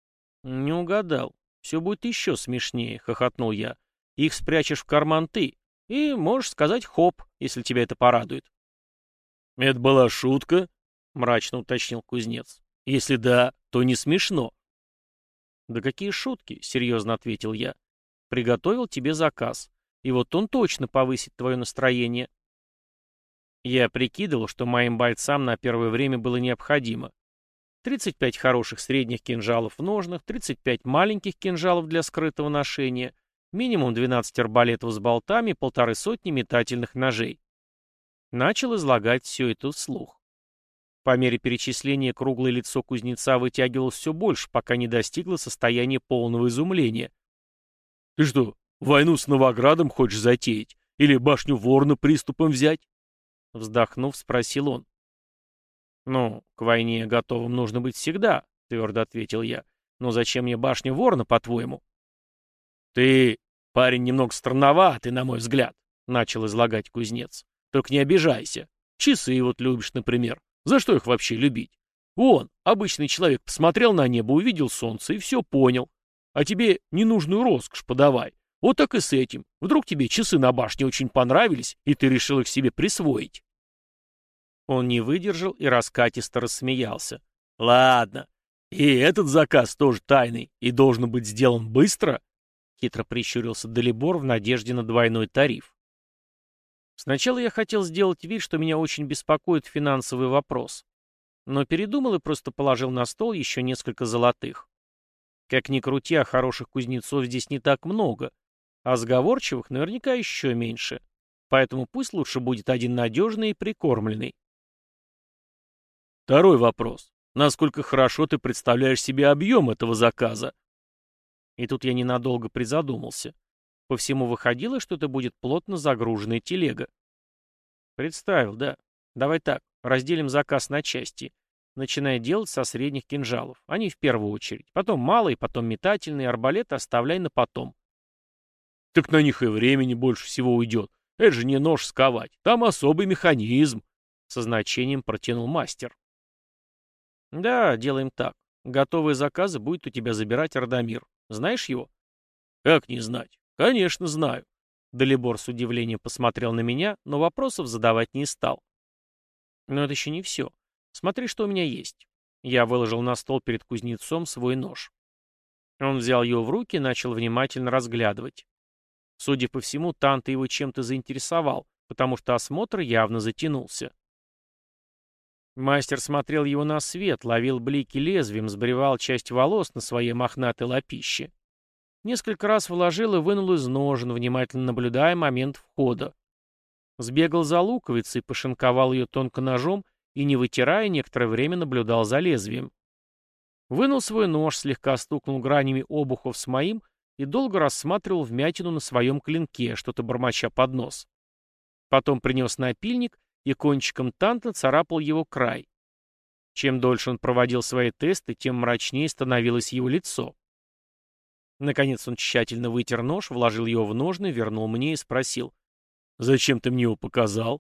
«Не угадал. Все будет еще смешнее», — хохотнул я. «Их спрячешь в карман ты. И можешь сказать «хоп», если тебя это порадует». «Это была шутка?» — мрачно уточнил кузнец. «Если да, то не смешно». «Да какие шутки?» — серьезно ответил я. «Приготовил тебе заказ. И вот он точно повысит твое настроение». Я прикидывал, что моим бойцам на первое время было необходимо. 35 хороших средних кинжалов в ножнах, 35 маленьких кинжалов для скрытого ношения, минимум 12 арбалетов с болтами и 150 метательных ножей. Начал излагать все это вслух. По мере перечисления круглое лицо кузнеца вытягивалось все больше, пока не достигло состояния полного изумления. «Ты что, войну с Новоградом хочешь затеять? Или башню Ворона приступом взять?» Вздохнув, спросил он. «Ну, к войне готовым нужно быть всегда», — твердо ответил я. «Но зачем мне башня Ворона, по-твоему?» «Ты, парень, немного странноватый, на мой взгляд», — начал излагать кузнец. «Только не обижайся. Часы вот любишь, например. За что их вообще любить? Вон, обычный человек посмотрел на небо, увидел солнце и все понял. А тебе ненужную роскошь подавай. Вот так и с этим. Вдруг тебе часы на башне очень понравились, и ты решил их себе присвоить». Он не выдержал и раскатисто рассмеялся. «Ладно. И этот заказ тоже тайный и должен быть сделан быстро?» Хитро прищурился Далибор в надежде на двойной тариф. Сначала я хотел сделать вид, что меня очень беспокоит финансовый вопрос. Но передумал и просто положил на стол еще несколько золотых. Как ни крути, а хороших кузнецов здесь не так много, а сговорчивых наверняка еще меньше. Поэтому пусть лучше будет один надежный и прикормленный. Второй вопрос. Насколько хорошо ты представляешь себе объем этого заказа? И тут я ненадолго призадумался. По всему выходило, что это будет плотно загруженная телега. Представил, да. Давай так, разделим заказ на части. Начиная делать со средних кинжалов. Они в первую очередь. Потом малые, потом метательные, арбалеты оставляй на потом. Так на них и времени больше всего уйдет. Это же не нож сковать. Там особый механизм. Со значением протянул мастер. Да, делаем так. Готовые заказы будет у тебя забирать Радомир. Знаешь его? Как не знать? Конечно, знаю. Далибор с удивлением посмотрел на меня, но вопросов задавать не стал. Но это еще не все. Смотри, что у меня есть. Я выложил на стол перед кузнецом свой нож. Он взял его в руки и начал внимательно разглядывать. Судя по всему, Танта его чем-то заинтересовал, потому что осмотр явно затянулся. Мастер смотрел его на свет, ловил блики лезвием, сбривал часть волос на своей мохнатой лапище. Несколько раз вложил и вынул из ножен, внимательно наблюдая момент входа. Сбегал за луковицей, пошинковал ее тонко ножом и, не вытирая, некоторое время наблюдал за лезвием. Вынул свой нож, слегка стукнул гранями обухов с моим и долго рассматривал вмятину на своем клинке, что-то бормоча под нос. Потом принес напильник и кончиком танта царапал его край. Чем дольше он проводил свои тесты, тем мрачнее становилось его лицо. Наконец он тщательно вытер нож, вложил его в ножны, вернул мне и спросил: «Зачем ты мне его показал?»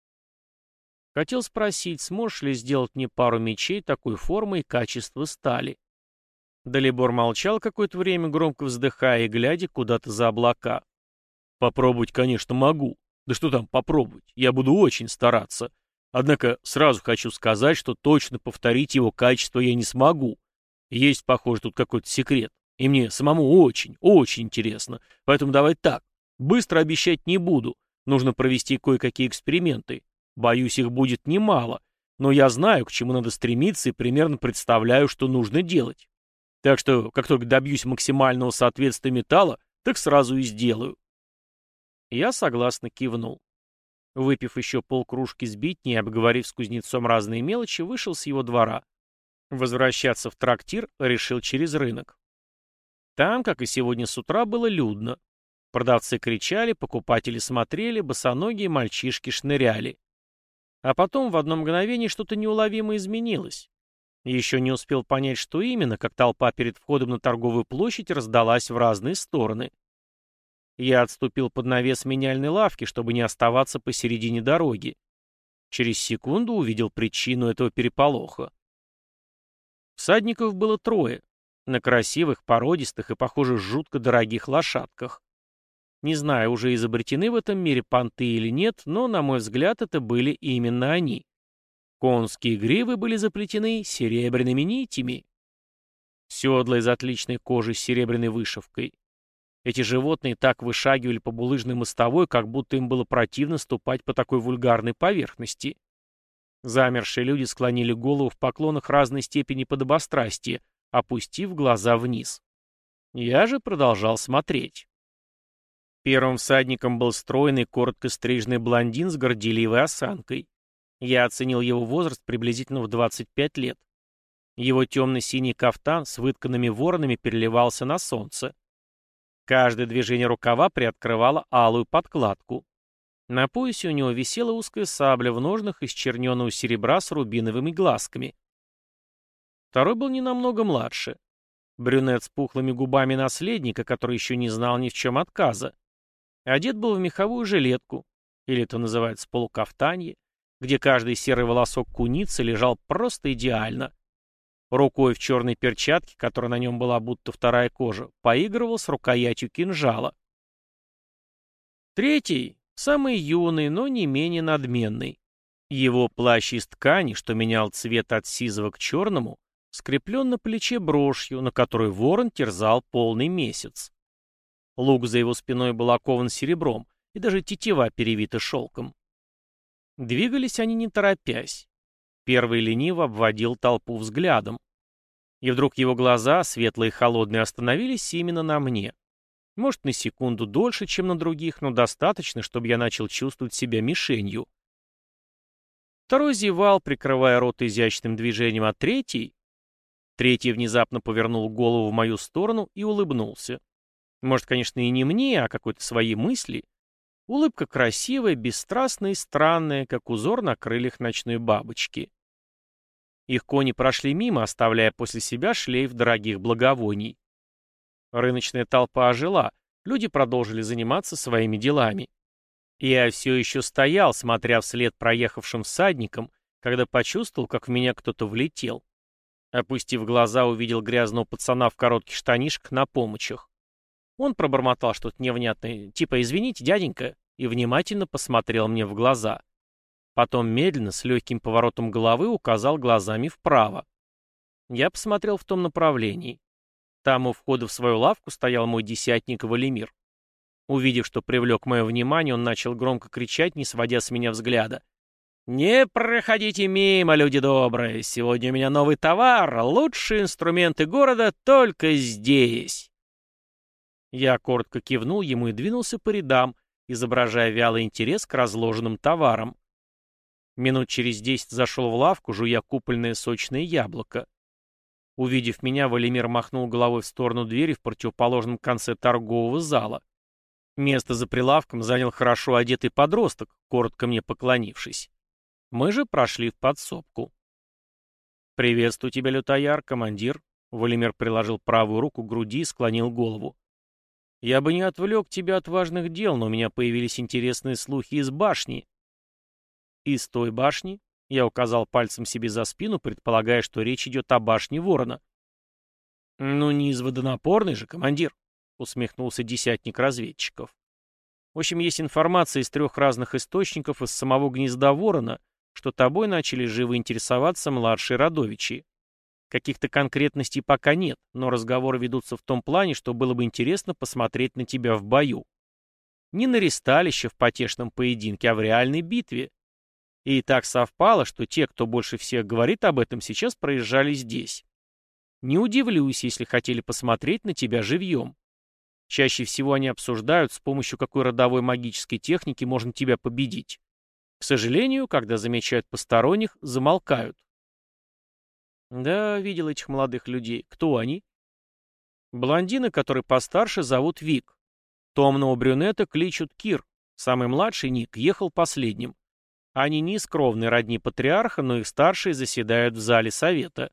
Хотел спросить, сможешь ли сделать мне пару мечей такой формы и качества стали. Далибор молчал какое-то время, громко вздыхая и глядя куда-то за облака. «Попробовать, конечно, могу. Да что там попробовать? Я буду очень стараться. Однако сразу хочу сказать, что точно повторить его качество я не смогу. Есть, похоже, тут какой-то секрет. И мне самому очень, очень интересно. Поэтому давай так. Быстро обещать не буду. Нужно провести кое-какие эксперименты. Боюсь, их будет немало. Но я знаю, к чему надо стремиться и примерно представляю, что нужно делать. Так что, как только добьюсь максимального соответствия металла, так сразу и сделаю». Я согласно кивнул. Выпив еще полкружки сбитни и обговорив с кузнецом разные мелочи, вышел с его двора. Возвращаться в трактир решил через рынок. Там, как и сегодня с утра, было людно. Продавцы кричали, покупатели смотрели, босоногие мальчишки шныряли. А потом в одно мгновение что-то неуловимо изменилось. Еще не успел понять, что именно, как толпа перед входом на торговую площадь раздалась в разные стороны. Я отступил под навес меняльной лавки, чтобы не оставаться посередине дороги. Через секунду увидел причину этого переполоха. Всадников было трое. На красивых, породистых и, похоже, жутко дорогих лошадках. Не знаю, уже изобретены в этом мире понты или нет, но, на мой взгляд, это были именно они. Конские гривы были заплетены серебряными нитями. Седла из отличной кожи с серебряной вышивкой. Эти животные так вышагивали по булыжной мостовой, как будто им было противно ступать по такой вульгарной поверхности. Замершие люди склонили голову в поклонах разной степени подобострастия, опустив глаза вниз. Я же продолжал смотреть. Первым всадником был стройный, коротко стриженный блондин с горделивой осанкой. Я оценил его возраст приблизительно в 25 лет. Его темно-синий кафтан с вытканными воронами переливался на солнце. Каждое движение рукава приоткрывало алую подкладку. На поясе у него висела узкая сабля в ножнах из черненого серебра с рубиновыми глазками. Второй был не намного младше. Брюнет с пухлыми губами наследника, который еще не знал ни в чем отказа. Одет был в меховую жилетку, или это называется полукафтанье, где каждый серый волосок куницы лежал просто идеально. Рукой в черной перчатке, которая на нем была будто вторая кожа, поигрывал с рукоятью кинжала. Третий, самый юный, но не менее надменный. Его плащ из ткани, что менял цвет от сизого к черному, скреплен на плече брошью, на которой ворон терзал полный месяц. Лук за его спиной был окован серебром, и даже тетива перевита шелком. Двигались они не торопясь. Первый лениво обводил толпу взглядом. И вдруг его глаза, светлые и холодные, остановились именно на мне. Может, на секунду дольше, чем на других, но достаточно, чтобы я начал чувствовать себя мишенью. Второй зевал, прикрывая рот изящным движением, а третий внезапно повернул голову в мою сторону и улыбнулся. Может, конечно, и не мне, а какой-то своей мысли. Улыбка красивая, бесстрастная и странная, как узор на крыльях ночной бабочки. Их кони прошли мимо, оставляя после себя шлейф дорогих благовоний. Рыночная толпа ожила, люди продолжили заниматься своими делами. Я все еще стоял, смотря вслед проехавшим всадникам, когда почувствовал, как в меня кто-то влетел. Опустив глаза, увидел грязного пацана в коротких штанишках на помощах. Он пробормотал что-то невнятное, типа «извините, дяденька», и внимательно посмотрел мне в глаза. Потом медленно, с легким поворотом головы, указал глазами вправо. Я посмотрел в том направлении. Там у входа в свою лавку стоял мой десятник Валимир. Увидев, что привлек мое внимание, он начал громко кричать, не сводя с меня взгляда. «Не проходите мимо, люди добрые! Сегодня у меня новый товар, лучшие инструменты города только здесь!» Я коротко кивнул ему и двинулся по рядам, изображая вялый интерес к разложенным товарам. Минут через 10 зашел в лавку, жуя купольное сочное яблоко. Увидев меня, Валимир махнул головой в сторону двери в противоположном конце торгового зала. Место за прилавком занял хорошо одетый подросток, коротко мне поклонившись. Мы же прошли в подсобку. «Приветствую тебя, лютояр, командир». Валимир приложил правую руку к груди и склонил голову. «Я бы не отвлек тебя от важных дел, но у меня появились интересные слухи из башни». «Из той башни?» — я указал пальцем себе за спину, предполагая, что речь идет о башне Ворона. «Ну, не из водонапорной же, командир», — усмехнулся десятник разведчиков. «В общем, есть информация из 3 разных источников из самого гнезда Ворона, что тобой начали живо интересоваться младшие родовичи. Каких-то конкретностей пока нет, но разговоры ведутся в том плане, что было бы интересно посмотреть на тебя в бою. Не на ристалище в потешном поединке, а в реальной битве. И так совпало, что те, кто больше всех говорит об этом, сейчас проезжали здесь. Не удивлюсь, если хотели посмотреть на тебя живьем. Чаще всего они обсуждают, с помощью какой родовой магической техники можно тебя победить. К сожалению, когда замечают посторонних, замолкают. Да, видел этих молодых людей. Кто они? Блондина, который постарше, зовут Вик. Томного брюнета кличут Кир. Самый младший, Ник, ехал последним. Они не из кровной родни патриарха, но их старшие заседают в зале совета.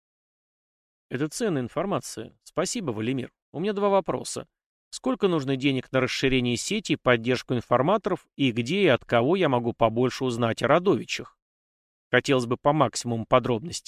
Это ценная информация. Спасибо, Валимир. У меня 2 вопроса. Сколько нужно денег на расширение сети и поддержку информаторов, и где и от кого я могу побольше узнать о родовичах? Хотелось бы по максимуму подробностей.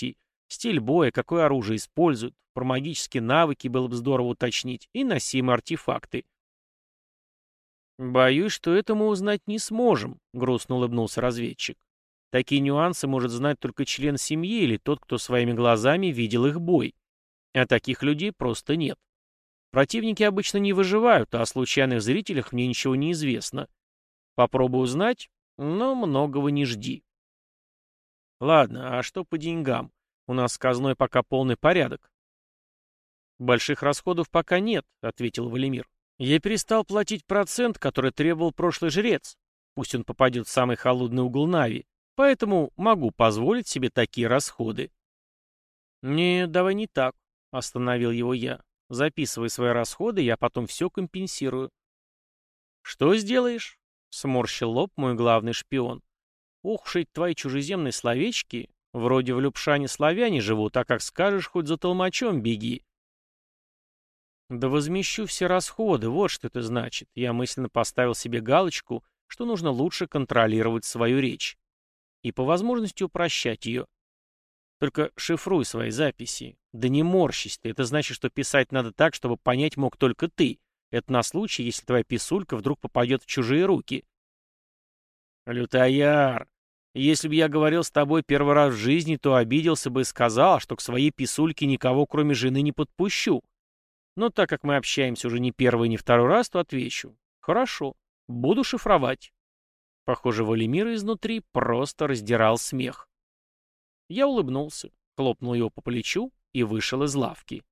Стиль боя, какое оружие используют, про магические навыки было бы здорово уточнить, и носимые артефакты. «Боюсь, что это мы узнать не сможем», — грустно улыбнулся разведчик. «Такие нюансы может знать только член семьи или тот, кто своими глазами видел их бой. А таких людей просто нет. Противники обычно не выживают, а о случайных зрителях мне ничего не известно. Попробуй узнать, но многого не жди». «Ладно, а что по деньгам? У нас с казной пока полный порядок». «Больших расходов пока нет», — ответил Валимир. «Я перестал платить процент, который требовал прошлый жрец. Пусть он попадет в самый холодный угол Нави, поэтому могу позволить себе такие расходы». «Не, давай не так», — остановил его я. «Записывай свои расходы, я потом все компенсирую». «Что сделаешь?» — сморщил лоб мой главный шпион. «Ох уж эти твои чужеземные словечки. Вроде в Любшане славяне живут, а как скажешь, хоть за толмачом беги». «Да возмещу все расходы, вот что это значит». Я мысленно поставил себе галочку, что нужно лучше контролировать свою речь. И по возможности упрощать ее. Только шифруй свои записи. Да не морщись ты, это значит, что писать надо так, чтобы понять мог только ты. Это на случай, если твоя писулька вдруг попадет в чужие руки. «Лютояр, если бы я говорил с тобой первый раз в жизни, то обиделся бы и сказал, что к своей писульке никого, кроме жены, не подпущу. Но так как мы общаемся уже не первый и не второй раз, то отвечу. Хорошо, буду шифровать». Похоже, Валимира изнутри просто раздирал смех. Я улыбнулся, хлопнул его по плечу и вышел из лавки.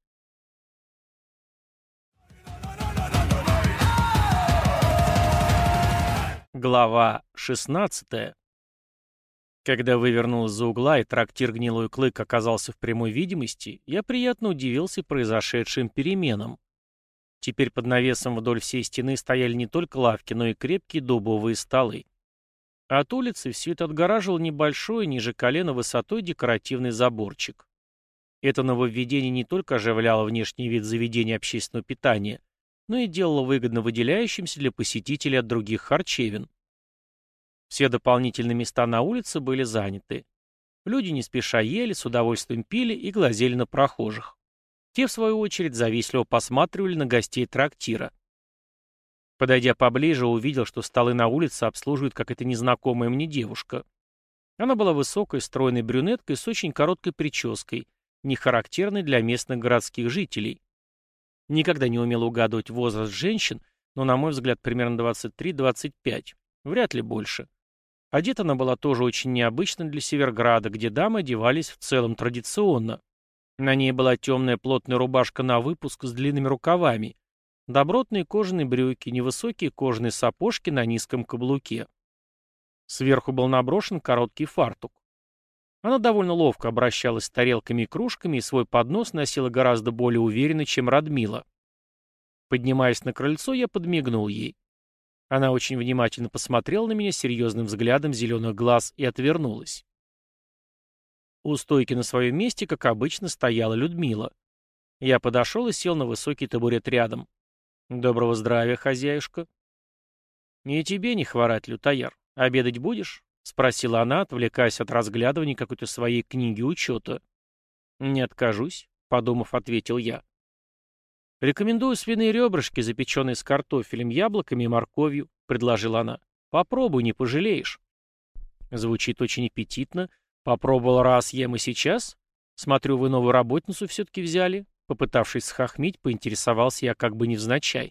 Глава 16. Когда вывернул из-за угла и трактир «Гнилой клык» оказался в прямой видимости, я приятно удивился произошедшим переменам. Теперь под навесом вдоль всей стены стояли не только лавки, но и крепкие дубовые столы. А от улицы все это отгораживал небольшой, ниже колена высотой декоративный заборчик. Это нововведение не только оживляло внешний вид заведения общественного питания, но и делало выгодно выделяющимся для посетителей от других харчевин. Все дополнительные места на улице были заняты. Люди не спеша ели, с удовольствием пили и глазели на прохожих. Те, в свою очередь, завистливо посматривали на гостей трактира. Подойдя поближе, увидел, что столы на улице обслуживает какая-то незнакомая мне девушка. Она была высокой, стройной брюнеткой с очень короткой прической, не характерной для местных городских жителей. Никогда не умел угадывать возраст женщин, но, на мой взгляд, примерно 23-25, вряд ли больше. Одета она была тоже очень необычно для Северграда, где дамы одевались в целом традиционно. На ней была темная плотная рубашка на выпуск с длинными рукавами, добротные кожаные брюки, невысокие кожаные сапожки на низком каблуке. Сверху был наброшен короткий фартук. Она довольно ловко обращалась с тарелками и кружками и свой поднос носила гораздо более уверенно, чем Радмила. Поднимаясь на крыльцо, я подмигнул ей. Она очень внимательно посмотрела на меня серьезным взглядом зеленых глаз и отвернулась. У стойки на своем месте, как обычно, стояла Людмила. Я подошел и сел на высокий табурет рядом. «Доброго здравия, хозяюшка». «И тебе не хворать, лютояр. Обедать будешь?» — спросила она, отвлекаясь от разглядывания какой-то своей книги учета. «Не откажусь», — подумав, ответил я. «Рекомендую свиные ребрышки, запеченные с картофелем, яблоками и морковью», — предложила она. «Попробуй, не пожалеешь». Звучит очень аппетитно. Попробовал раз, ем и сейчас. Смотрю, вы новую работницу все-таки взяли. Попытавшись схохмить, поинтересовался я как бы невзначай.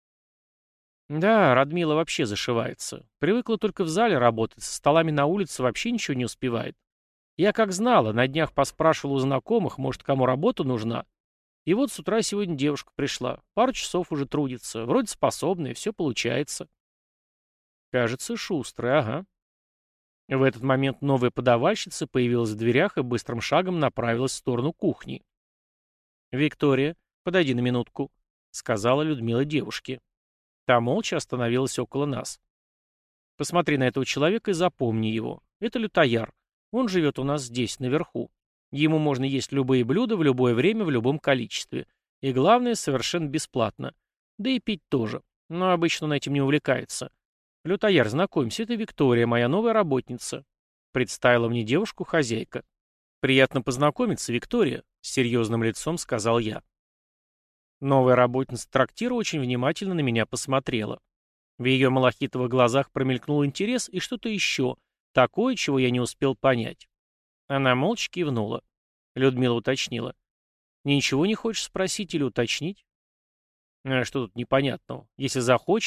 Да, Радмила вообще зашивается. Привыкла только в зале работать, со столами на улице вообще ничего не успевает. Я как знала, на днях поспрашивал у знакомых, может, кому работа нужна. И вот с утра сегодня девушка пришла. Пару часов уже трудится. Вроде способная, все получается. Кажется, шустрая, ага. В этот момент новая подавальщица появилась в дверях и быстрым шагом направилась в сторону кухни. «Виктория, подойди на минутку», — сказала Людмила девушке. Та молча остановилась около нас. «Посмотри на этого человека и запомни его. Это лютояр. Он живет у нас здесь, наверху. Ему можно есть любые блюда в любое время, в любом количестве. И главное, совершенно бесплатно. Да и пить тоже. Но обычно он этим не увлекается. Лютояр, знакомься, это Виктория, моя новая работница», — представила мне девушку хозяйка. «Приятно познакомиться, Виктория», — с серьезным лицом сказал я. Новая работница трактира очень внимательно на меня посмотрела. В ее малахитовых глазах промелькнул интерес и что-то еще, такое, чего я не успел понять. Она молча кивнула. Людмила уточнила. «Ничего не хочешь спросить или уточнить?» «А что тут непонятного? Если захочет,